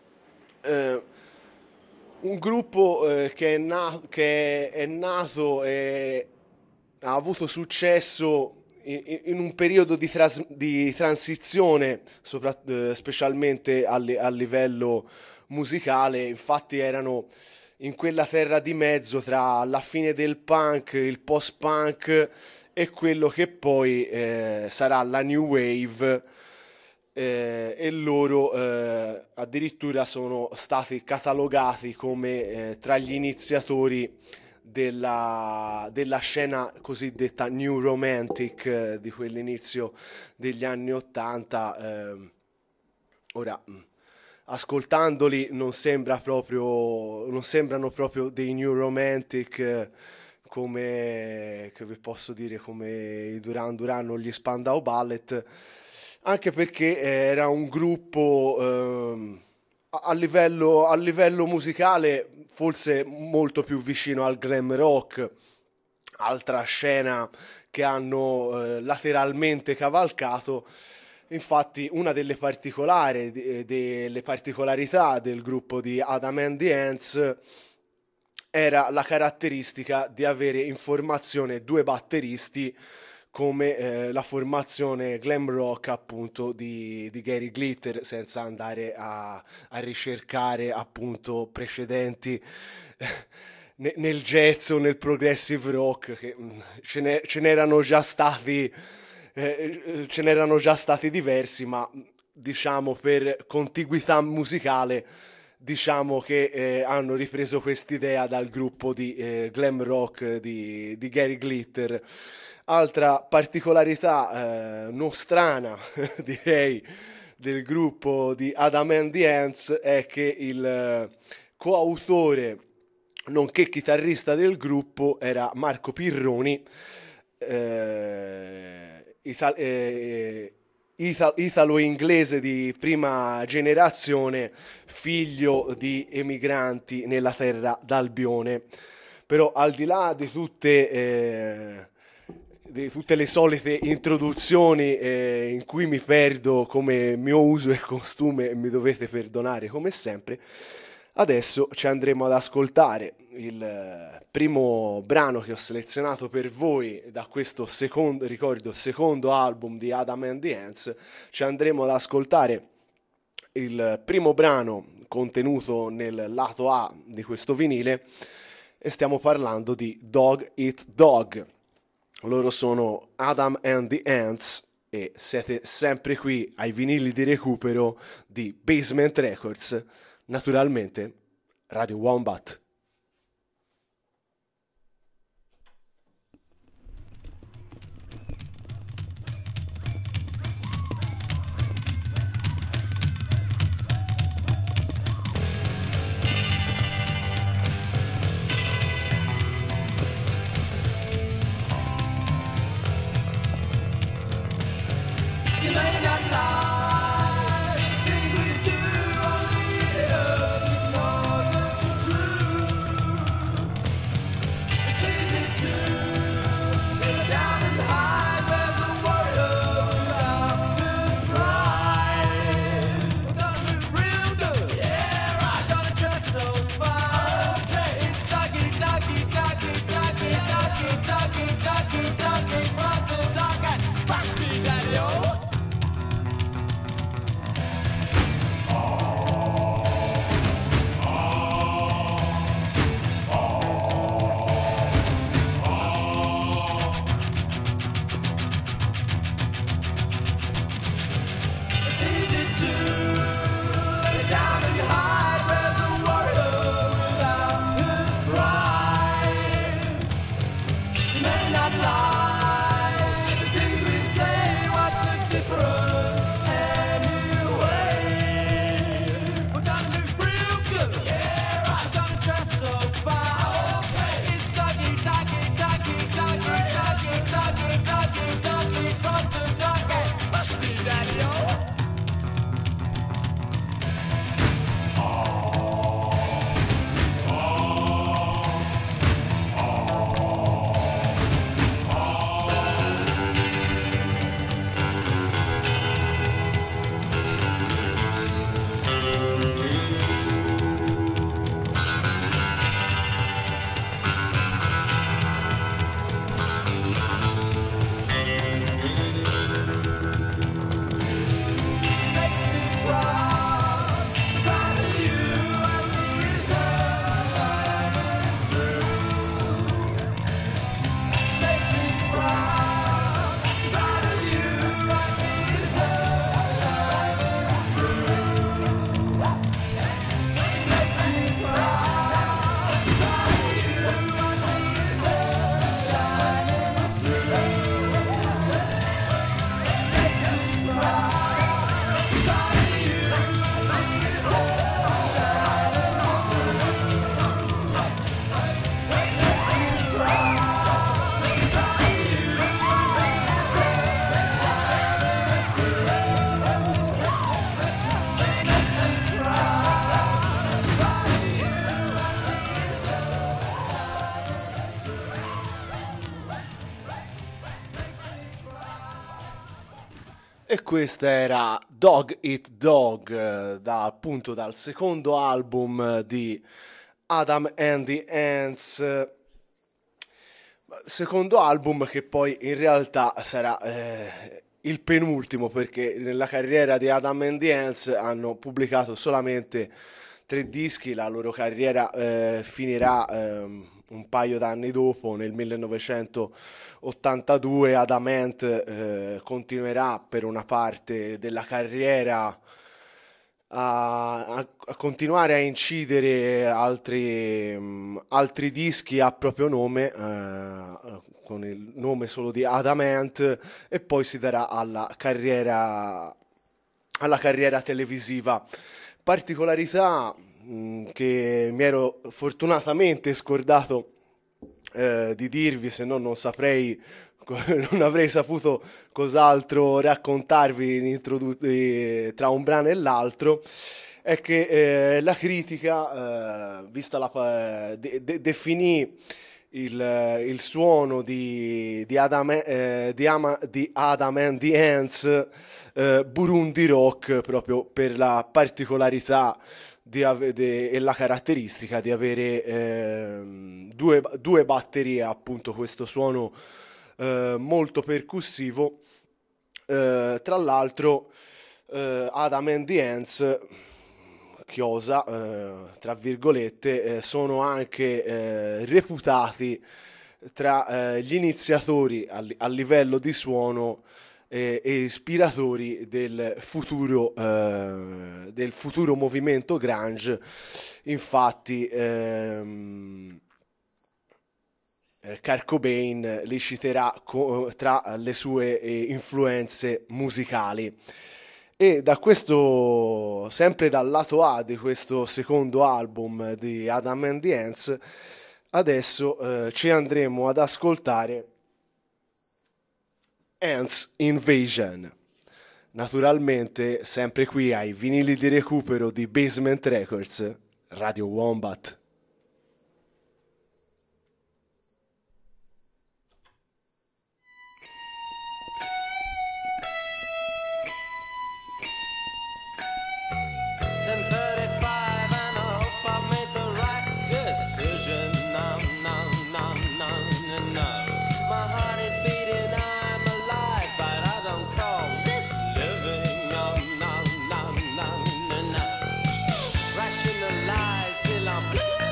Un gruppo che è nato e ha avuto successo in un periodo di transizione, specialmente a livello musicale. Infatti erano in quella terra di mezzo tra la fine del punk, il post-punk e quello che poi sarà la new wave, e loro addirittura sono stati catalogati come tra gli iniziatori della scena cosiddetta new romantic di quell'inizio degli anni '80. Ora, ascoltandoli non sembrano proprio dei new romantic, come, che vi posso dire, come i Duran Duran o gli Spandau Ballet, anche perché era un gruppo a livello musicale forse molto più vicino al glam rock, altra scena che hanno lateralmente cavalcato. Infatti una delle particolarità del gruppo di Adam and the Ants era la caratteristica di avere in formazione due batteristi, come la formazione glam rock appunto di Gary Glitter, senza andare a ricercare appunto precedenti nel jazz o nel progressive rock, che ce n'erano già stati diversi, ma diciamo per contiguità musicale diciamo che hanno ripreso quest'idea dal gruppo di glam rock di Gary Glitter. Altra particolarità nostrana direi del gruppo di Adam and the Ants è che il coautore nonché chitarrista del gruppo era Marco Pirroni, italo-inglese di prima generazione, figlio di emigranti nella terra d'Albione. Però al di là di tutte le solite introduzioni in cui mi perdo come mio uso e costume, e mi dovete perdonare come sempre, adesso ci andremo ad ascoltare il primo brano che ho selezionato per voi da questo secondo album di Adam and the Ants. Ci andremo ad ascoltare il primo brano contenuto nel lato A di questo vinile e stiamo parlando di Dog Eat Dog. Loro sono Adam and the Ants e siete sempre qui ai vinili di recupero di Basement Records, naturalmente Radio Wombat. Things we do are leading us to know the truth. E questa era Dog Eat Dog, appunto dal secondo album di Adam and the Ants, secondo album che poi in realtà sarà il penultimo, perché nella carriera di Adam and the Ants hanno pubblicato solamente 3 dischi. La loro carriera finirà un paio d'anni dopo, nel 1982. Adam Ant continuerà per una parte della carriera a continuare a incidere altri dischi a proprio nome, con il nome solo di Adam Ant, e poi si darà alla carriera televisiva. Particolarità che mi ero fortunatamente scordato di dirvi, se no non avrei saputo cos'altro raccontarvi tra un brano e l'altro, è che la critica definì il suono di Adam and the Ants Burundi rock, proprio per la particolarità e la caratteristica di avere due batterie, appunto questo suono molto percussivo. Tra l'altro Adam and the Ants, chiosa, tra virgolette, sono anche reputati tra gli iniziatori a livello di suono e ispiratori del futuro movimento grunge. Infatti Kurt Cobain li citerà tra le sue influenze musicali. E da questo, sempre dal lato A di questo secondo album di Adam and the Ants, adesso ci andremo ad ascoltare Ants Invasion, naturalmente sempre qui ai vinili di recupero di Basement Records, Radio Wombat. Rationalize till I'm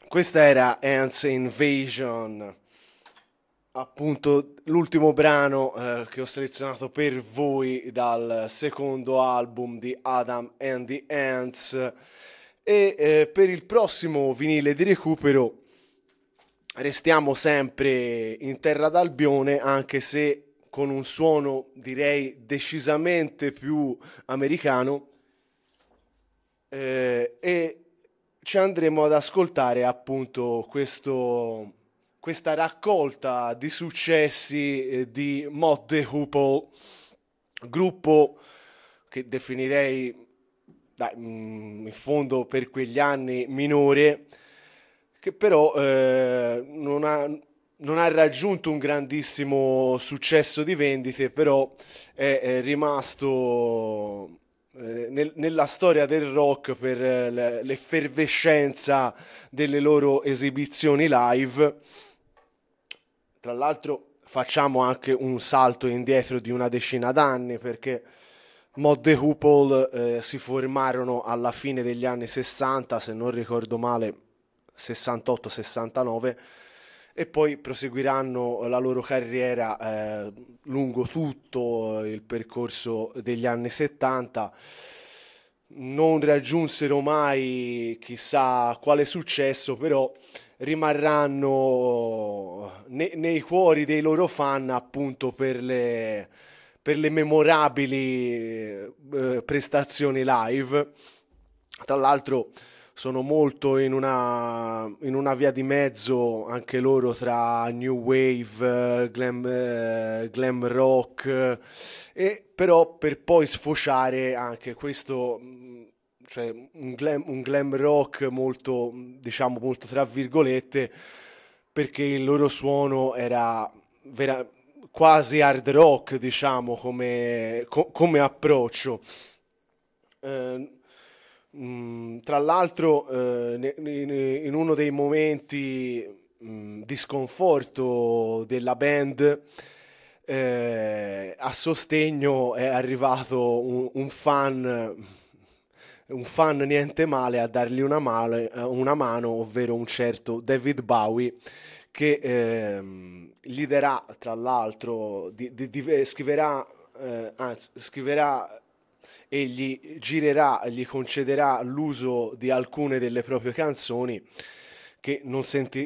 Questa era Ants Invasion, appunto l'ultimo brano che ho selezionato per voi dal secondo album di Adam and the Ants. E per il prossimo vinile di recupero restiamo sempre in terra d'Albione, anche se con un suono direi decisamente più americano, e ci andremo ad ascoltare appunto questa raccolta di successi di Mott the Hoople, gruppo che definirei in fondo per quegli anni minore, che però non ha raggiunto un grandissimo successo di vendite, però è rimasto nella storia del rock per l'effervescenza delle loro esibizioni live. Tra l'altro facciamo anche un salto indietro di una decina d'anni, perché Mott the Hoople si formarono alla fine degli anni 60, se non ricordo male 68-69, e poi proseguiranno la loro carriera lungo tutto il percorso degli anni 70. Non raggiunsero mai chissà quale successo, però rimarranno nei cuori dei loro fan appunto per le memorabili prestazioni live. Tra l'altro sono molto in una via di mezzo anche loro tra new wave, glam rock, e però per poi sfociare anche questo, cioè un glam rock molto, diciamo, molto tra virgolette, perché il loro suono era quasi hard rock, diciamo, come approccio. Tra l'altro in uno dei momenti di sconforto della band, a sostegno è arrivato un fan niente male a dargli una mano, ovvero un certo David Bowie, che gli darà, tra l'altro, scriverà e gli concederà l'uso di alcune delle proprie canzoni, che non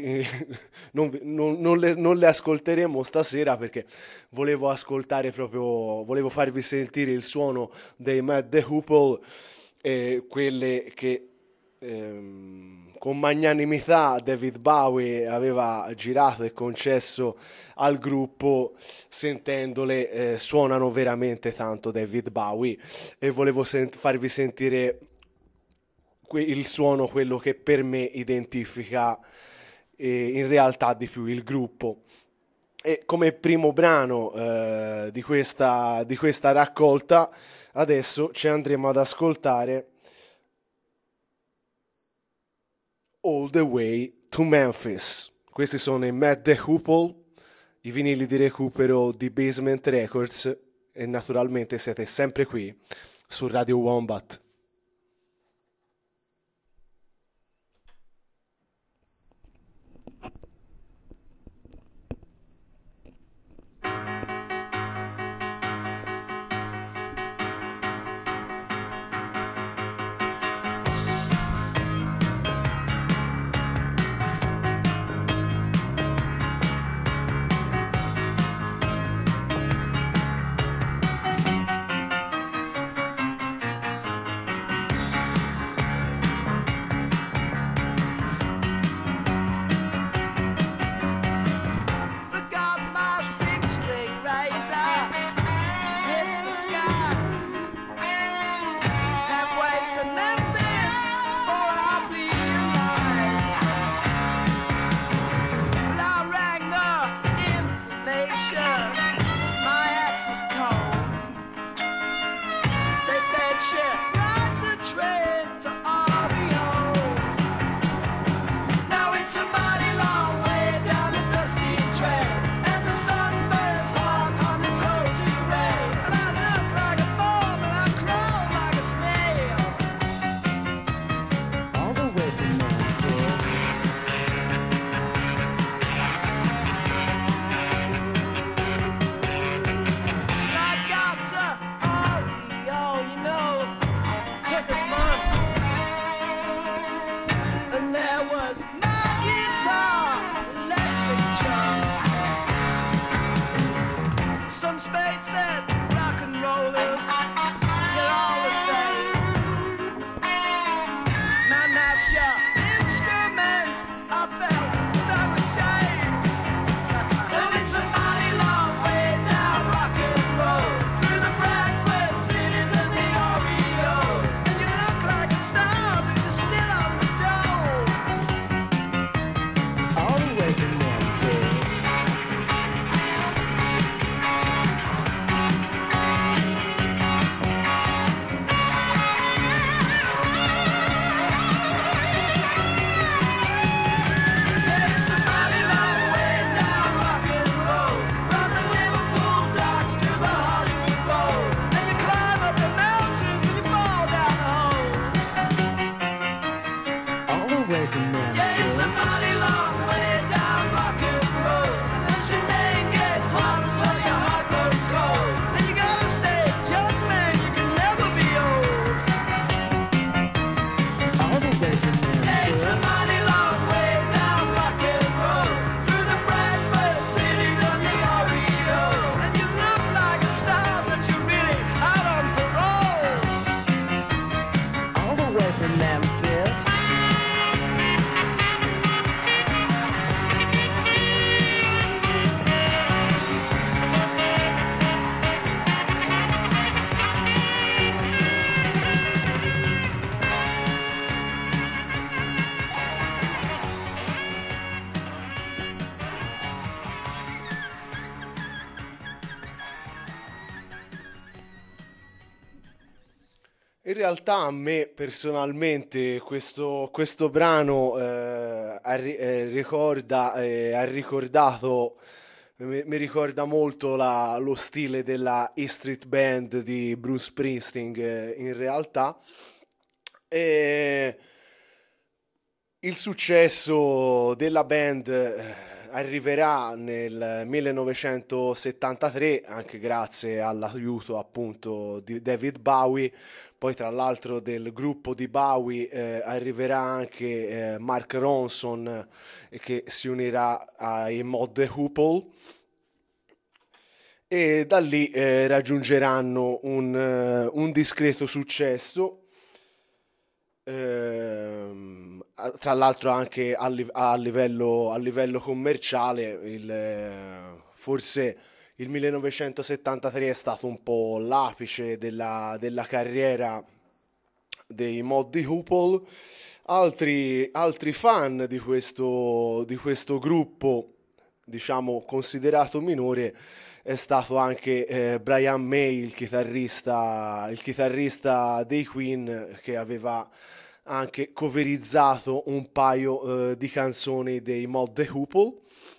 le ascolteremo stasera, perché volevo farvi sentire il suono dei Mott the Hoople, quelle che con magnanimità David Bowie aveva girato e concesso al gruppo. Sentendole suonano veramente tanto David Bowie, e volevo farvi sentire il suono, quello che per me identifica in realtà di più il gruppo. E come primo brano di questa raccolta adesso ci andremo ad ascoltare All the Way to Memphis. Questi sono i Mott the Hoople, i vinili di recupero di Basement Records, e naturalmente siete sempre qui su Radio Wombat. took a month, and there was my guitar, electric jump. Some spade said rock and rollers, you're all the same. Man, that's your instrument. I felt so ashamed. And it's a mighty long way down rock and roll, through the breakfast cities and the Oreos. And you look like a star, but you're still on the dole. All the way from Memphis. It's a mighty long way down rock and roll, from the Liverpool docks to the Hollywood Bowl. And you climb up the mountains and you fall down the holes. All the way from Memphis. Yeah, it's a mighty long way down rock and roll. And as your name gets hot, so your heart goes cold. And you gotta stay young, man, you can never be old. All the way from Memphis. It's a mighty long way down rock and roll, through the breakfast cities and the Oreo. And you look like a star, but you're really out on parole. All the way from Memphis. In realtà a me personalmente questo brano ha ricordato, mi ricorda molto lo stile della E Street Band di Bruce Springsteen, in realtà. E il successo della band arriverà nel 1973 anche grazie all'aiuto appunto di David Bowie. Poi tra l'altro del gruppo di Bowie arriverà anche Mark Ronson che si unirà ai Mod the Hoople, e da lì raggiungeranno un discreto successo. Tra l'altro anche a livello commerciale, forse il 1973 è stato un po' l'apice della carriera dei Mod the Hoople. Altri fan di questo gruppo, diciamo considerato minore, è stato anche Brian May, il chitarrista dei Queen, che aveva anche coverizzato un paio di canzoni dei Mod the Hoople.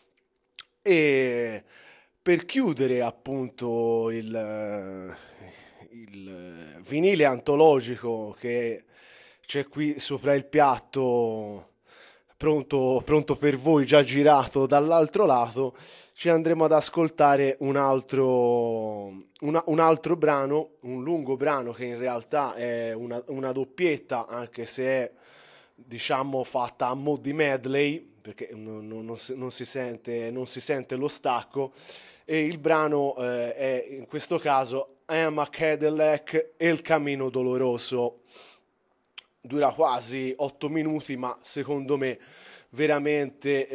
E per chiudere appunto il vinile antologico che c'è qui sopra il piatto, pronto per voi, già girato dall'altro lato, ci andremo ad ascoltare un altro brano, un lungo brano che in realtà è una doppietta, anche se è diciamo fatta a mo' di medley, perché non si sente lo stacco. E il brano è in questo caso I'm a Cadillac, El Camino Doloroso. Dura quasi 8 minuti, ma secondo me veramente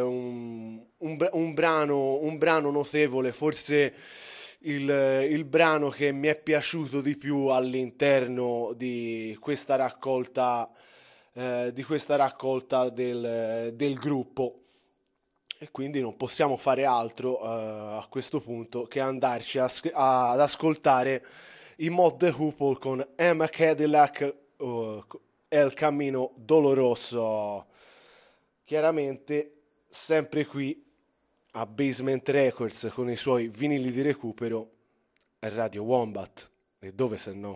un brano notevole, forse il brano che mi è piaciuto di più all'interno di questa raccolta del gruppo. E quindi non possiamo fare altro a questo punto che andarci ad ascoltare i Mod the Hoople con Emma Cadillac, El Camino Doloroso. Chiaramente sempre qui a Basement Records con i suoi vinili di recupero, Radio Wombat, e dove se no.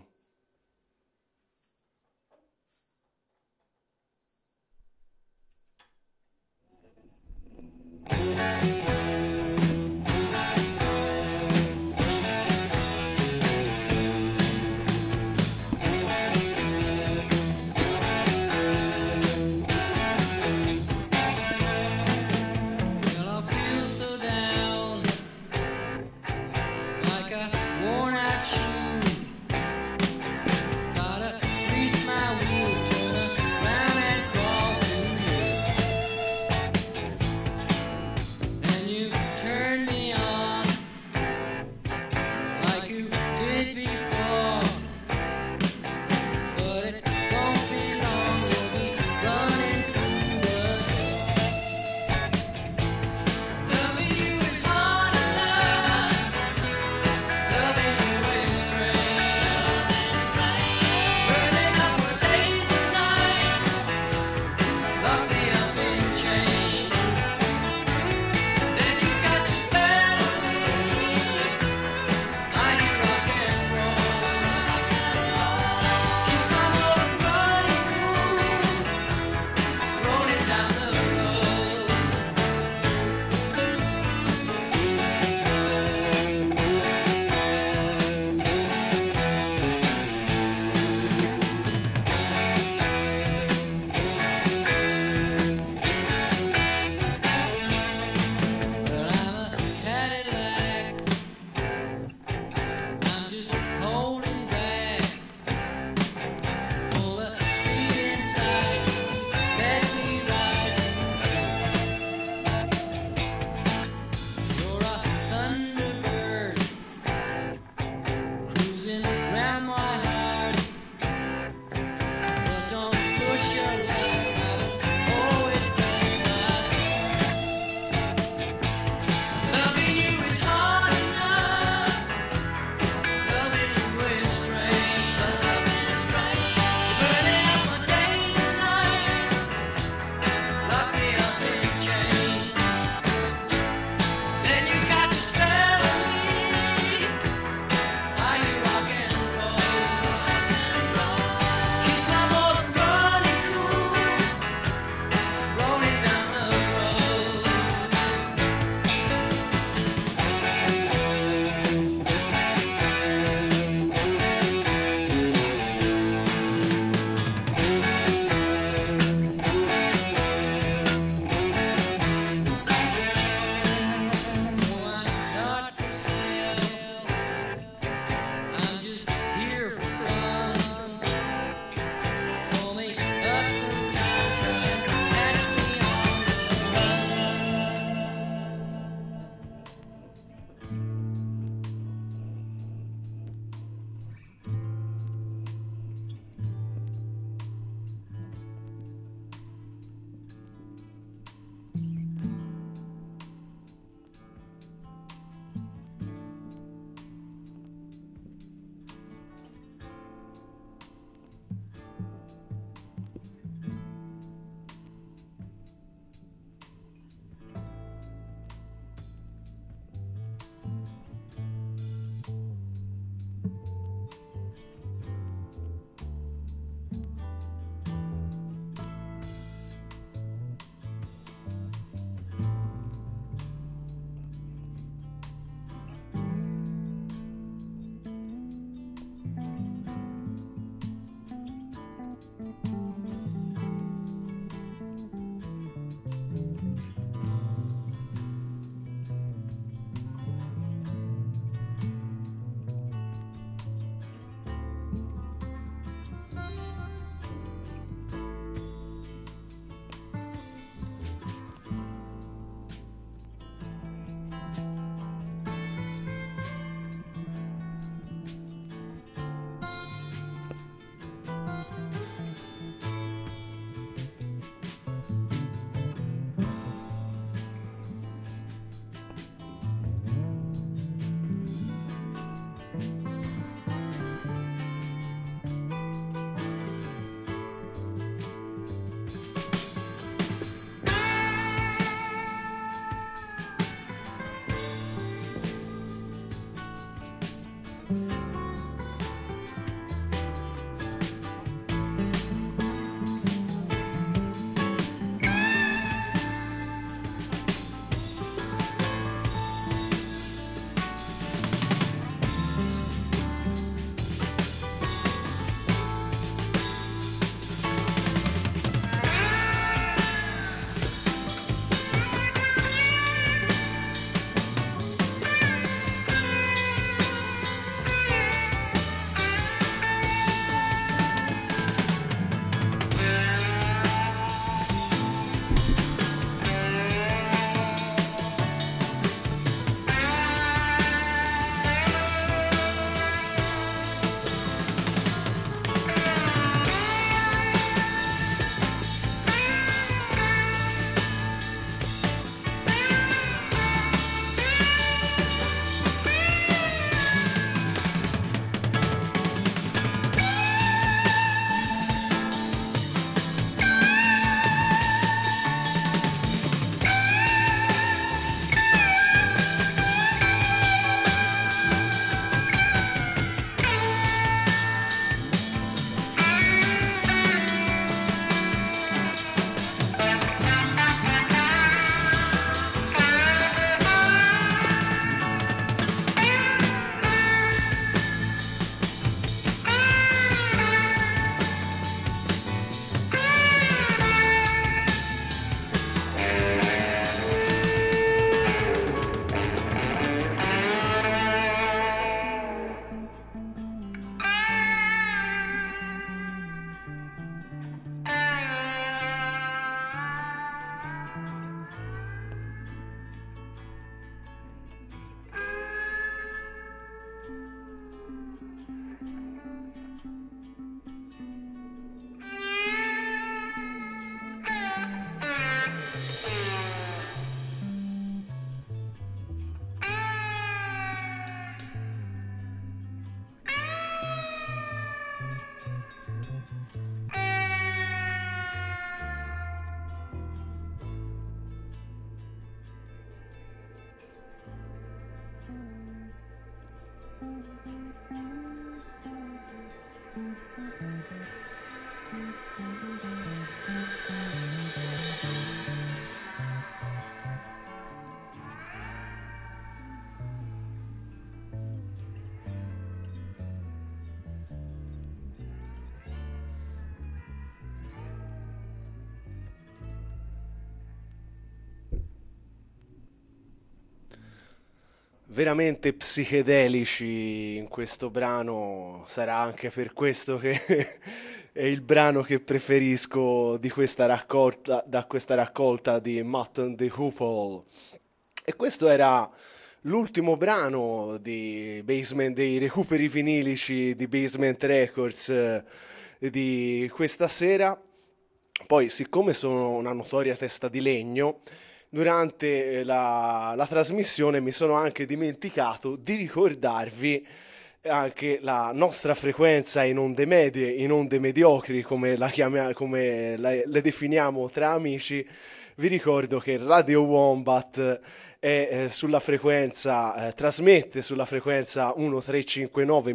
Veramente psichedelici in questo brano, sarà anche per questo che è il brano che preferisco di questa raccolta, da questa raccolta di Mutt and the Hoople. E questo era l'ultimo brano di Basement, dei recuperi vinilici di Basement Records di questa sera. Poi, siccome sono una notoria testa di legno, durante la trasmissione mi sono anche dimenticato di ricordarvi anche la nostra frequenza in onde medie, in onde mediocri, come le definiamo tra amici. Vi ricordo che Radio Wombat è sulla frequenza, trasmette sulla frequenza 1359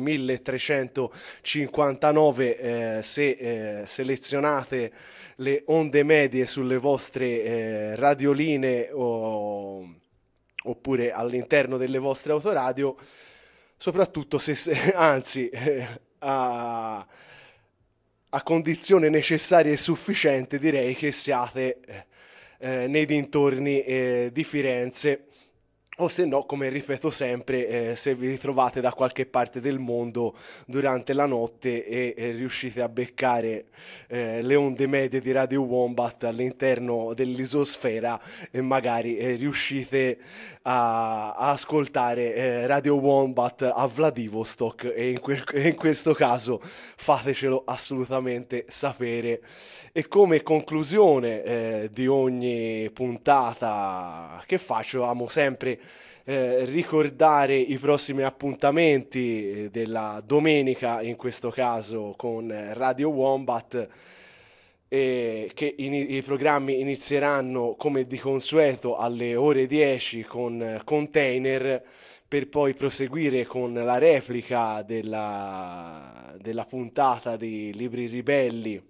1359 se selezionate le onde medie sulle vostre radioline oppure all'interno delle vostre autoradio, soprattutto anzi a condizione necessaria e sufficiente direi che siate nei dintorni di Firenze, o se no, come ripeto sempre, se vi trovate da qualche parte del mondo durante la notte e riuscite a beccare le onde medie di Radio Wombat all'interno dell'isosfera e magari riuscite a ascoltare Radio Wombat a Vladivostok, e in questo caso fatecelo assolutamente sapere. E come conclusione di ogni puntata che faccio, amo sempre ricordare i prossimi appuntamenti della domenica, in questo caso con Radio Wombat, che i programmi inizieranno come di consueto alle ore 10 con Container, per poi proseguire con la replica della puntata di Libri Ribelli,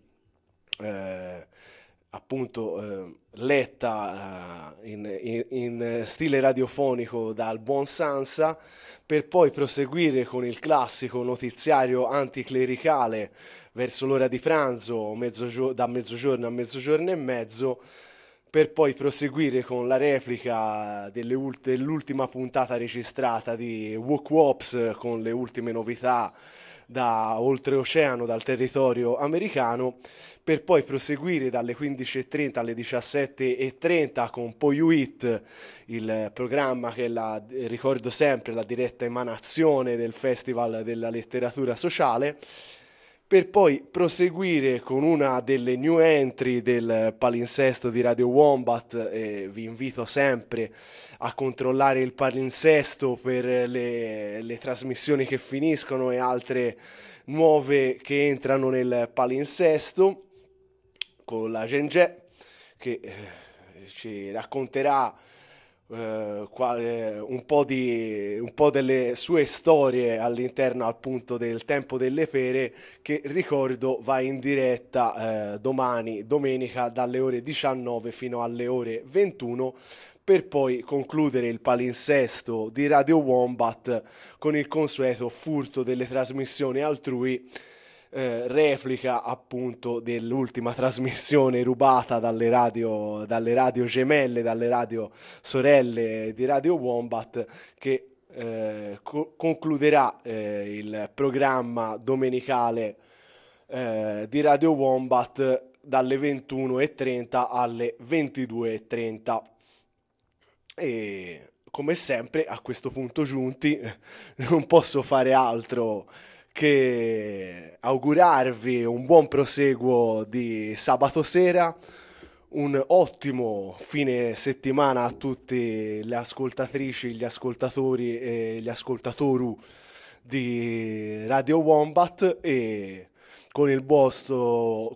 appunto letta in stile radiofonico dal buon Sansa, per poi proseguire con il classico notiziario anticlericale verso l'ora di pranzo, da mezzogiorno a mezzogiorno e mezzo, per poi proseguire con la replica dell'ultima puntata registrata di Wook Wops, con le ultime novità da oltreoceano, dal territorio americano, per poi proseguire dalle 15:30 alle 17:30 con Poyuit, il programma che ricordo sempre, la diretta emanazione del Festival della Letteratura Sociale, per poi proseguire con una delle new entry del palinsesto di Radio Wombat. E vi invito sempre a controllare il palinsesto per le trasmissioni che finiscono e altre nuove che entrano nel palinsesto, con la Gengè che ci racconterà un po' delle sue storie all'interno appunto del Tempo delle Pere, che ricordo va in diretta domani, domenica, dalle ore 19 fino alle ore 21, per poi concludere il palinsesto di Radio Wombat con il consueto furto delle trasmissioni altrui, replica appunto dell'ultima trasmissione rubata dalle radio gemelle, dalle radio sorelle di Radio Wombat, che concluderà il programma domenicale di Radio Wombat dalle 21:30 alle 22:30. E come sempre, a questo punto giunti, non posso fare altro che augurarvi un buon proseguo di sabato sera, un ottimo fine settimana a tutte le ascoltatrici, gli ascoltatori e gli ascoltatoru di Radio Wombat, e con il vostro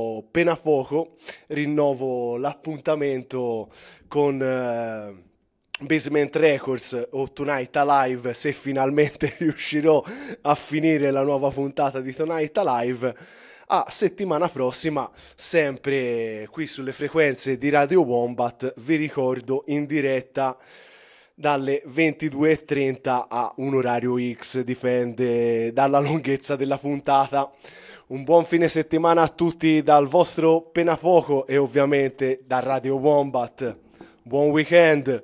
Penapoco rinnovo l'appuntamento con Basement Records o Tonight Alive, se finalmente riuscirò a finire la nuova puntata di Tonight Alive. A settimana prossima, sempre qui sulle frequenze di Radio Wombat, vi ricordo in diretta dalle 22:30 a un orario X, dipende dalla lunghezza della puntata. Un buon fine settimana a tutti dal vostro Penapoco e ovviamente da Radio Wombat. Buon weekend!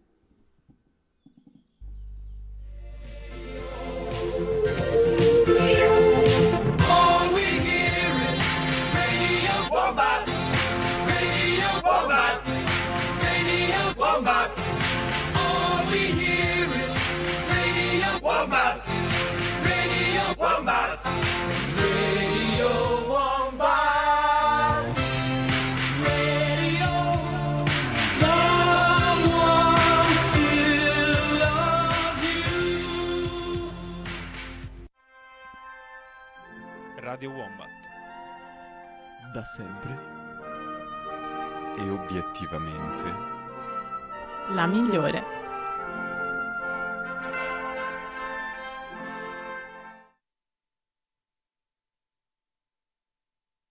All we hear is Radio Wombat, Radio Wombat, Radio Wombat. All we hear is Radio Wombat, Radio Wombat, Radio Wombat, Radio. Someone still loves you. Radio Wombat. Da sempre. E obiettivamente La migliore.